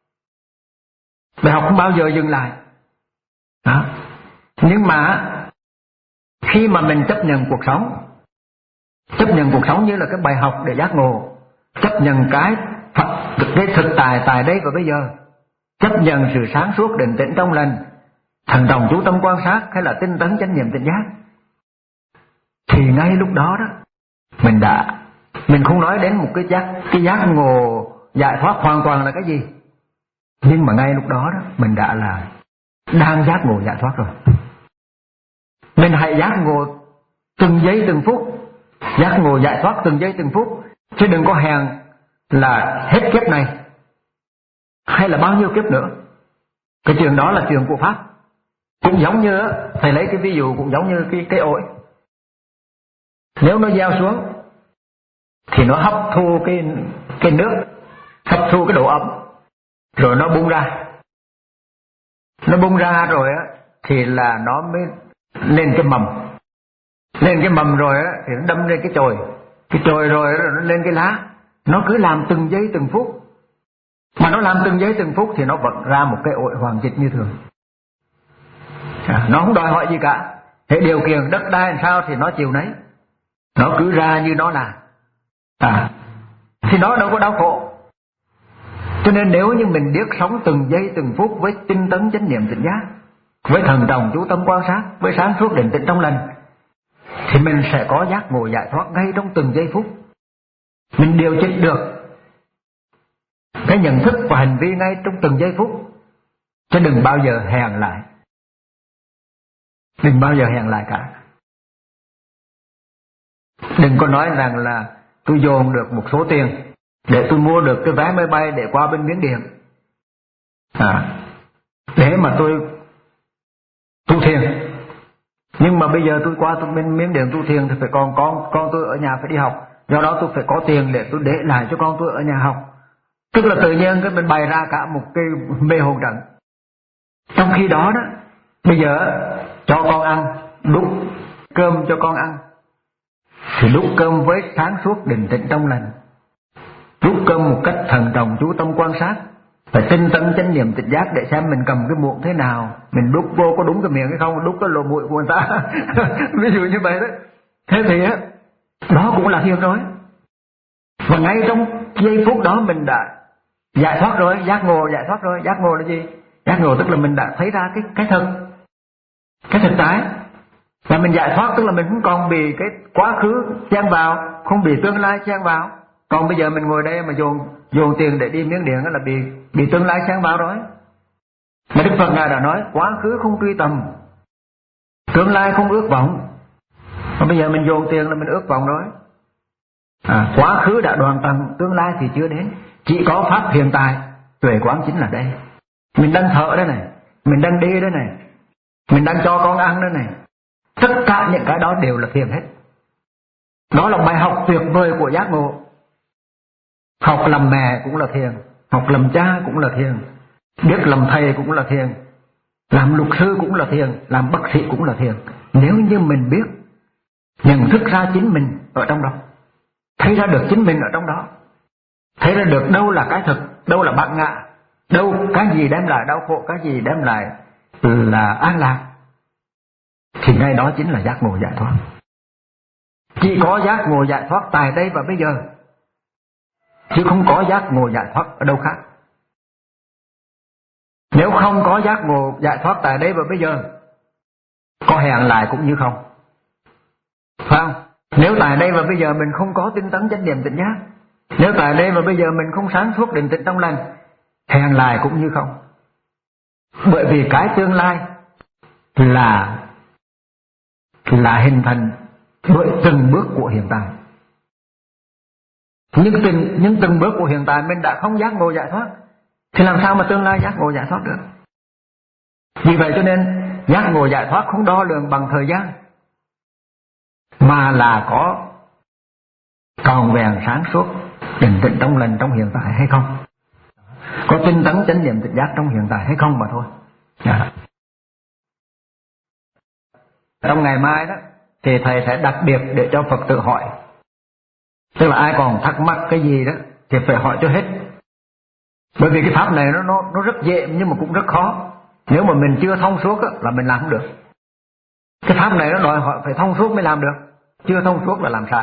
bài học không bao giờ dừng lại đó. Nhưng mà khi mà mình chấp nhận cuộc sống, chấp nhận cuộc sống như là cái bài học để giác ngộ, chấp nhận cái cái thực tại tại đây và bây giờ, chấp nhận sự sáng suốt định tĩnh trong lành, thần đồng chú tâm quan sát hay là tinh tấn chánh niệm tỉnh giác, thì ngay lúc đó đó mình đã, mình không nói đến một cái giác cái giác ngộ giải thoát hoàn toàn là cái gì, nhưng mà ngay lúc đó đó mình đã là đang giác ngộ giải thoát rồi. Mình hãy giác ngộ từng giây từng phút, giác ngộ giải thoát từng giây từng phút, chứ đừng có hèn là hết kiếp này hay là bao nhiêu kiếp nữa. Cái chuyện đó là chuyện của Pháp. Cũng giống như thầy lấy cái ví dụ cũng giống như cái cây ổi, nếu nó gieo xuống thì nó hấp thu cái cái nước, hấp thu cái độ ẩm, rồi nó bung ra, nó bung ra rồi á thì là nó mới lên cái mầm, lên cái mầm rồi á thì nó đâm lên cái chồi, cái chồi rồi nó lên cái lá. Nó cứ làm từng giây từng phút, mà nó làm từng giây từng phút thì nó vẫn ra một cái ổi hoàng dịch như thường. À, nó không đòi hỏi gì cả, hệ điều kiện đất đai làm sao thì nó chịu nấy, nó cứ ra như nó là à, thì nó đâu có đau khổ. Cho nên nếu như mình biết sống từng giây từng phút với tinh tấn chánh niệm tỉnh giác, với thần trọng chú tâm quan sát, với sáng suốt định tĩnh trong lành, thì mình sẽ có giác ngộ giải thoát ngay trong từng giây phút. Mình điều chỉnh được cái nhận thức và hành vi ngay trong từng giây phút, chứ đừng bao giờ hèn lại, đừng bao giờ hèn lại cả. Đừng có nói rằng là tôi dồn được một số tiền để tôi mua được cái vé máy bay để qua bên Miến Điện, à, để mà tôi tu thiền. Nhưng mà bây giờ tôi qua tôi bên Miến Điện tu thiền thì phải còn con con tôi ở nhà phải đi học, do đó tôi phải có tiền để tôi để lại cho con tôi ở nhà học. Tức là tự nhiên cái mình bày ra cả một cái mê hồn trận. Trong khi đó đó, bây giờ cho con ăn, đút cơm cho con ăn, thì đút cơm với sáng suốt định tĩnh trong lành, đút cơm một cách thần trọng chú tâm quan sát, phải tinh tấn chánh niệm tỉnh giác để xem mình cầm cái muỗng thế nào, mình đút vô có đúng cái miệng hay không, đút cái lỗ mũi của người ta ví dụ như vậy đó. Thế thì á, đó cũng là thiền rồi. Và ngay trong giây phút đó mình đã giải thoát rồi, giác ngộ giải thoát rồi. Giác ngộ là gì? Giác ngộ tức là mình đã thấy ra cái cái thực, cái thực tại. Và mình giải thoát tức là mình không còn bị cái quá khứ chen vào, không bị tương lai chen vào. Còn bây giờ mình ngồi đây mà dồn dồn tiền để đi Miến Điện là bị bị tương lai chen vào rồi. Mà Đức Phật ngài đã nói quá khứ không truy tầm, tương lai không ước vọng. Mà bây giờ mình dồn tiền là mình ước vọng rồi. À, quá khứ đã đoạn tận, tương lai thì chưa đến, chỉ có pháp hiện tại, tuệ quán chính là đây. Mình đang thở đây này, mình đang đi đây này, mình đang cho con ăn đây này, tất cả những cái đó đều là thiền hết. Đó là bài học tuyệt vời của giác ngộ. Học làm mẹ cũng là thiền, học làm cha cũng là thiền, biết làm thầy cũng là thiền, làm luật sư cũng là thiền, làm bác sĩ cũng là thiền. Nếu như mình biết nhận thức ra chính mình ở trong đó, thấy ra được chính mình ở trong đó, thấy ra được đâu là cái thực, đâu là bản ngã, đâu cái gì đem lại đau khổ, cái gì đem lại là an lạc, thì ngay đó chính là giác ngộ giải thoát. Chỉ có giác ngộ giải thoát tại đây và bây giờ, chứ không có giác ngộ giải thoát ở đâu khác. Nếu không có giác ngộ giải thoát tại đây và bây giờ, có hẹn lại cũng như không, phải không? Nếu tại đây và bây giờ mình không có tinh tấn chánh niệm tỉnh giác, nếu tại đây và bây giờ mình không sáng suốt định tĩnh trong lành, hẹn lại cũng như không. Bởi vì cái tương lai là là hình thành bởi từng bước của hiện tại. Nhưng từng, những từng bước của hiện tại mình đã không giác ngộ giải thoát, thì làm sao mà tương lai giác ngộ giải thoát được? Vì vậy cho nên giác ngộ giải thoát không đo lường bằng thời gian, mà là có tròn vẹn sáng suốt định tĩnh trong lành trong hiện tại hay không. có tinh tấn chánh niệm tỉnh giác trong hiện tại hay không mà thôi. À. Trong ngày mai đó thì thầy sẽ đặc biệt để cho Phật tử hỏi, tức là ai còn thắc mắc cái gì đó thì phải hỏi cho hết. Bởi vì cái pháp này nó nó nó rất dễ nhưng mà cũng rất khó. Nếu mà mình chưa thông suốt á, là mình làm không được. Cái pháp này nó đòi hỏi phải thông suốt mới làm được, chưa thông suốt là làm sai.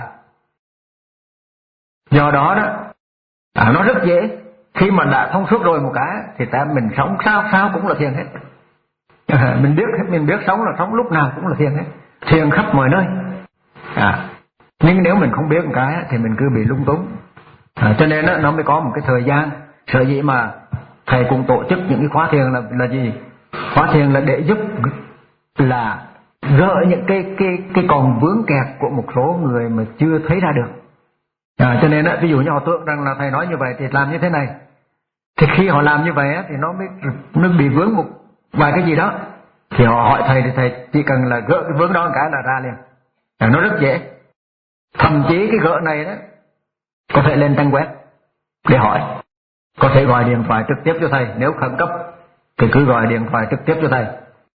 Do đó đó à, nó rất dễ. Khi mà đã thông suốt rồi một cái thì ta mình sống sao sao cũng là thiền hết. À, mình biết mình biết sống là sống lúc nào cũng là thiền hết, thiền khắp mọi nơi. À, nhưng nếu mình không biết một cái thì mình cứ bị lung túng. À, cho nên đó, nó mới có một cái thời gian. Sở dĩ mà thầy cũng tổ chức những cái khóa thiền là là gì? Khóa thiền là để giúp là gỡ những cái cái cái còn vướng kẹt của một số người mà chưa thấy ra được. À, cho nên đó, ví dụ như họ tưởng rằng là thầy nói như vậy thì làm như thế này, thì khi họ làm như vậy á, thì nó mới nó bị vướng một vài cái gì đó, thì họ hỏi thầy thì thầy chỉ cần là gỡ cái vướng đó một cái là ra liền. À, nó rất dễ. Thậm chí cái gỡ này đó có thể lên trang web để hỏi, có thể gọi điện thoại trực tiếp cho thầy. Nếu khẩn cấp thì cứ gọi điện thoại trực tiếp cho thầy.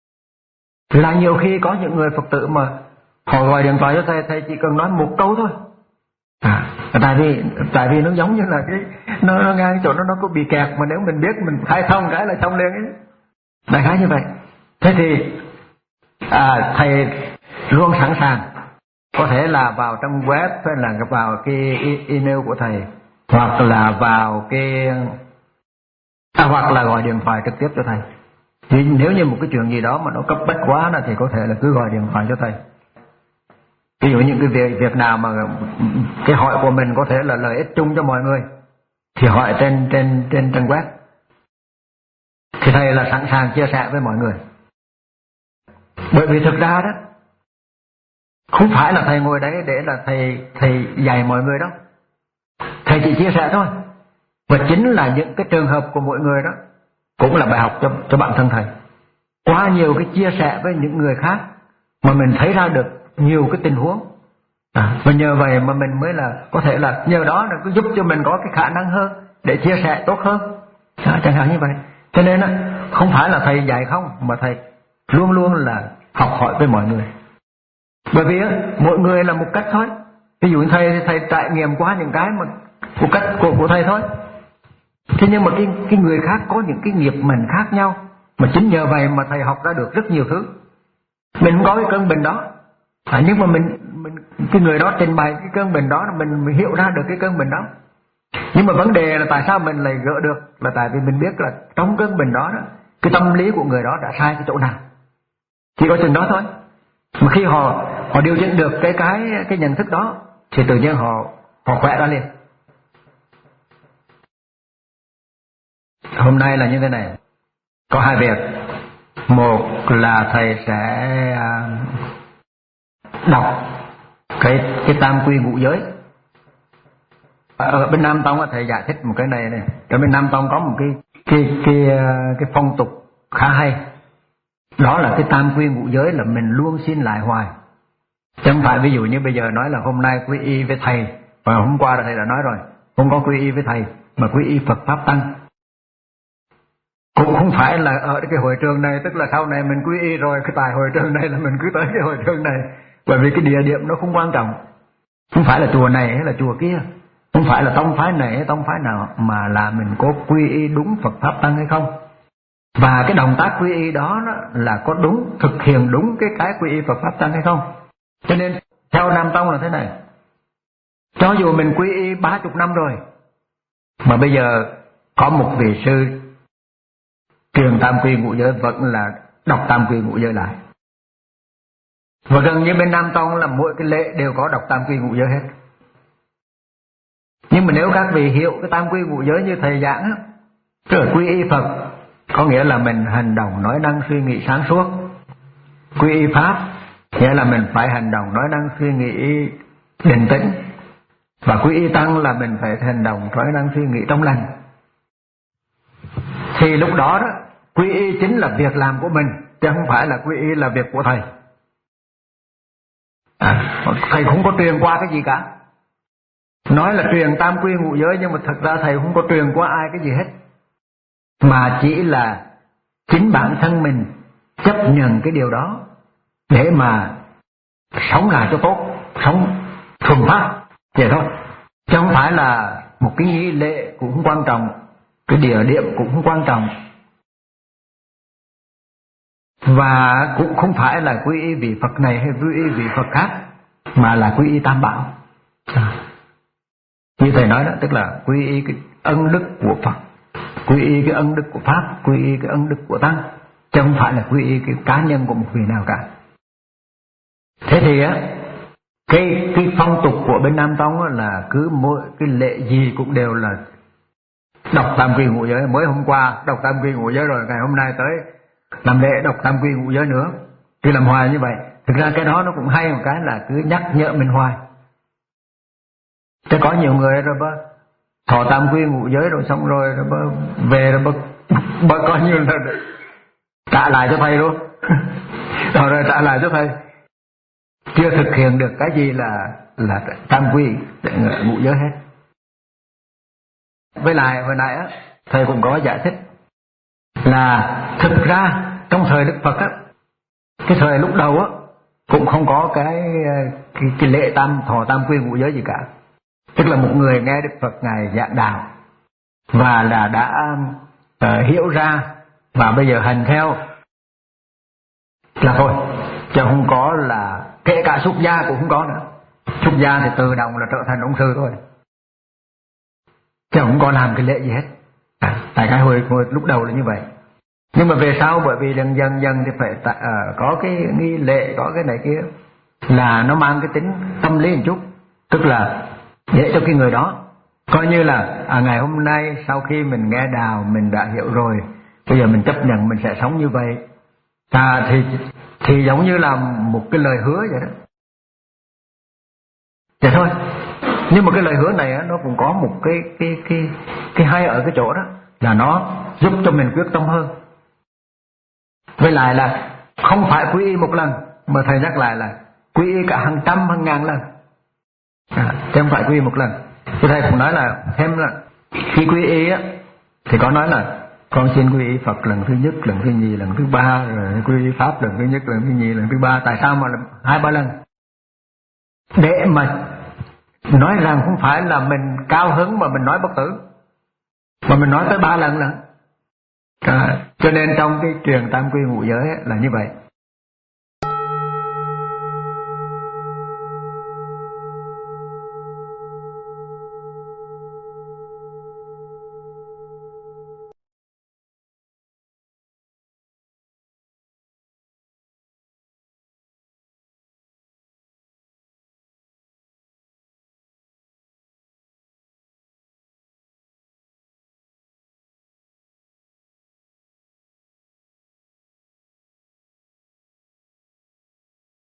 Là nhiều khi có những người Phật tử mà họ gọi điện thoại cho thầy, thầy chỉ cần nói một câu thôi. À, tại vì tại vì nó giống như là cái nó, nó ngang chỗ nó nó có bị kẹt, mà nếu mình biết mình khai thông cái là xong liền ấy. Đại khái như vậy. Thế thì à, thầy luôn sẵn sàng, có thể là vào trong web hay là vào cái email của thầy, hoặc là vào cái à, hoặc là gọi điện thoại trực tiếp cho thầy. Thì nếu như một cái chuyện gì đó mà nó cấp bách quá đó, thì có thể là cứ gọi điện thoại cho thầy. Ví dụ những cái việc, việc nào mà cái hỏi của mình có thể là lợi ích chung cho mọi người thì hỏi trên trên trên trang web, thì thầy là sẵn sàng chia sẻ với mọi người. Bởi vì thực ra đó không phải là thầy ngồi đấy để là thầy thầy dạy mọi người đâu, thầy chỉ chia sẻ thôi. Và chính là những cái trường hợp của mỗi người đó cũng là bài học cho cho bản thân thầy. Quá nhiều cái chia sẻ với những người khác mà mình thấy ra được nhiều cái tình huống. À, và nhờ vậy mà mình mới là có thể là nhờ đó là cứ giúp cho mình có cái khả năng hơn để chia sẻ tốt hơn. À, chẳng hạn như vậy. Cho nên đó, không phải là thầy dạy không, mà thầy luôn luôn là học hỏi với mọi người. Bởi vì á, mỗi người là một cách thôi. Ví dụ thầy thầy trải nghiệm qua những cái mà một cách của của thầy thôi. Thế nhưng mà cái cái người khác có những cái nghiệp mình khác nhau, mà chính nhờ vậy mà thầy học ra được rất nhiều thứ. Mình không có cái cơn bệnh đó, à, nhưng mà mình mình cái người đó trình bày cái cơn bệnh đó, mình, mình hiểu ra được cái cơn bệnh đó. Nhưng mà vấn đề là tại sao mình lại gỡ được, là tại vì mình biết là trong cơn bệnh đó, đó cái tâm lý của người đó đã sai cái chỗ nào, chỉ có chừng đó thôi. Mà khi họ họ điều chỉnh được cái cái cái nhận thức đó thì tự nhiên họ họ khỏe ra liền. Hôm nay là như thế này, có hai việc. Một là thầy sẽ đọc cái cái tam quy ngũ giới. Ở bên Nam Tông thầy giải thích một cái này này. Ở bên Nam Tông có một cái cái cái cái phong tục khá hay. Đó là cái tam quy ngũ giới là mình luôn xin lại hoài. Chứ không phải ví dụ như bây giờ nói là hôm nay quy y với thầy, và hôm qua là thầy đã nói rồi, không có quy y với thầy mà quy y Phật Pháp Tăng. Cũng không phải là ở cái hội trường này, tức là sau này mình quy y rồi cái tại hội trường này là mình cứ tới cái hội trường này. Bởi vì cái địa điểm nó không quan trọng. Không phải là chùa này hay là chùa kia, không phải là tông phái này hay tông phái nào, mà là mình có quy y đúng Phật Pháp Tăng hay không. Và cái động tác quy y đó, đó là có đúng, thực hiện đúng cái cái quy y Phật Pháp Tăng hay không. Cho nên theo Nam Tông là thế này, cho dù mình quy y ba chục năm rồi, mà bây giờ có một vị sư truyền tam quy ngũ giới vẫn là đọc tam quy ngũ giới lại. Và gần như bên Nam Tông là mỗi cái lễ đều có đọc tam quy ngũ giới hết. Nhưng mà nếu các vị hiểu cái tam quy ngũ giới như thầy giảng á, tức là quy y Phật có nghĩa là mình hành động nói năng suy nghĩ sáng suốt. Quy y Pháp nghĩa là mình phải hành động nói năng suy nghĩ định tĩnh. Và quy y Tăng là mình phải hành động nói năng suy nghĩ trong lành. Thì lúc đó đó quy y chính là việc làm của mình, chứ không phải là quy y là việc của thầy. À, thầy không có truyền qua cái gì cả. Nói là truyền tam quy ngũ giới nhưng mà thật ra thầy không có truyền qua ai cái gì hết. mà chỉ là chính bản thân mình chấp nhận cái điều đó để mà sống lại cho tốt, sống thuần pháp vậy thôi, chứ không phải là một cái nghi lễ cũng không quan trọng, cái địa điểm cũng không quan trọng, và cũng không phải là quy y vị Phật này hay quy y vị Phật khác, mà là quy y Tam Bảo. À, như thầy nói đó, tức là quy y cái ân đức của Phật, quy y cái ân đức của Pháp, quy y cái ân đức của Tăng, chứ không phải là quy y cái cá nhân của một vị nào cả. Thế thì á, cái cái phong tục của bên Nam Tông là cứ mỗi cái lễ gì cũng đều là đọc tam quy ngũ giới. Mới hôm qua đọc tam quy ngũ giới rồi, ngày hôm nay tới làm lễ đọc tam quy ngũ giới nữa, cứ làm hoài như vậy. Thực ra cái đó nó cũng hay một cái là cứ nhắc nhở mình hoài. Chứ có nhiều người rồi bơ thọ tam quy ngũ giới rồi xong rồi, rồi bơ về rồi bơ, bơ coi như là trả lại cho thầy luôn rồi, rồi trả lại cho thầy, chưa thực hiện được cái gì là là tam quy ngũ giới hết. Với lại hồi nãy á, thầy cũng có giải thích là thực ra trong thời Đức Phật á, cái thời lúc đầu á cũng không có cái cái, cái lễ tam thọ tam quy ngũ giới gì cả. Tức là một người nghe Đức Phật ngài giảng đạo và là đã uh, hiểu ra và bây giờ hành theo là thôi, chứ không có là kể cả xuất gia cũng không có nữa. Xuất gia thì tự động là trở thành ông sư thôi, chứ không có làm cái lễ gì hết. À, tại cái hồi, hồi lúc đầu là như vậy. Nhưng mà về sau bởi vì dần dần dần thì phải tại, à, có cái nghi lễ, có cái này kia là nó mang cái tính tâm lý một chút, tức là để cho cái người đó coi như là à, ngày hôm nay sau khi mình nghe đạo mình đã hiểu rồi, bây giờ mình chấp nhận mình sẽ sống như vậy. À, thì thì giống như là một cái lời hứa vậy đó. Vậy thôi. Nhưng mà cái lời hứa này á, nó cũng có một cái cái cái cái hay ở cái chỗ đó là nó giúp cho mình quyết tâm hơn. Với lại là không phải quy y một lần, mà thầy nhắc lại là quy y cả hàng trăm hàng ngàn lần. À, chứ không phải quy y một lần. Thì thầy cũng nói là thêm là khi quy y á thì có nói là con xin quy y Phật lần thứ nhất, lần thứ nhì, lần thứ ba, rồi quy y Pháp lần thứ nhất, lần thứ nhì, lần thứ ba. Tại sao mà hai ba lần? Để mà nói rằng không phải là mình cao hứng mà mình nói bất tử, mà mình nói tới ba lần lần. À, cho nên trong cái truyền tam quy ngũ giới là như vậy.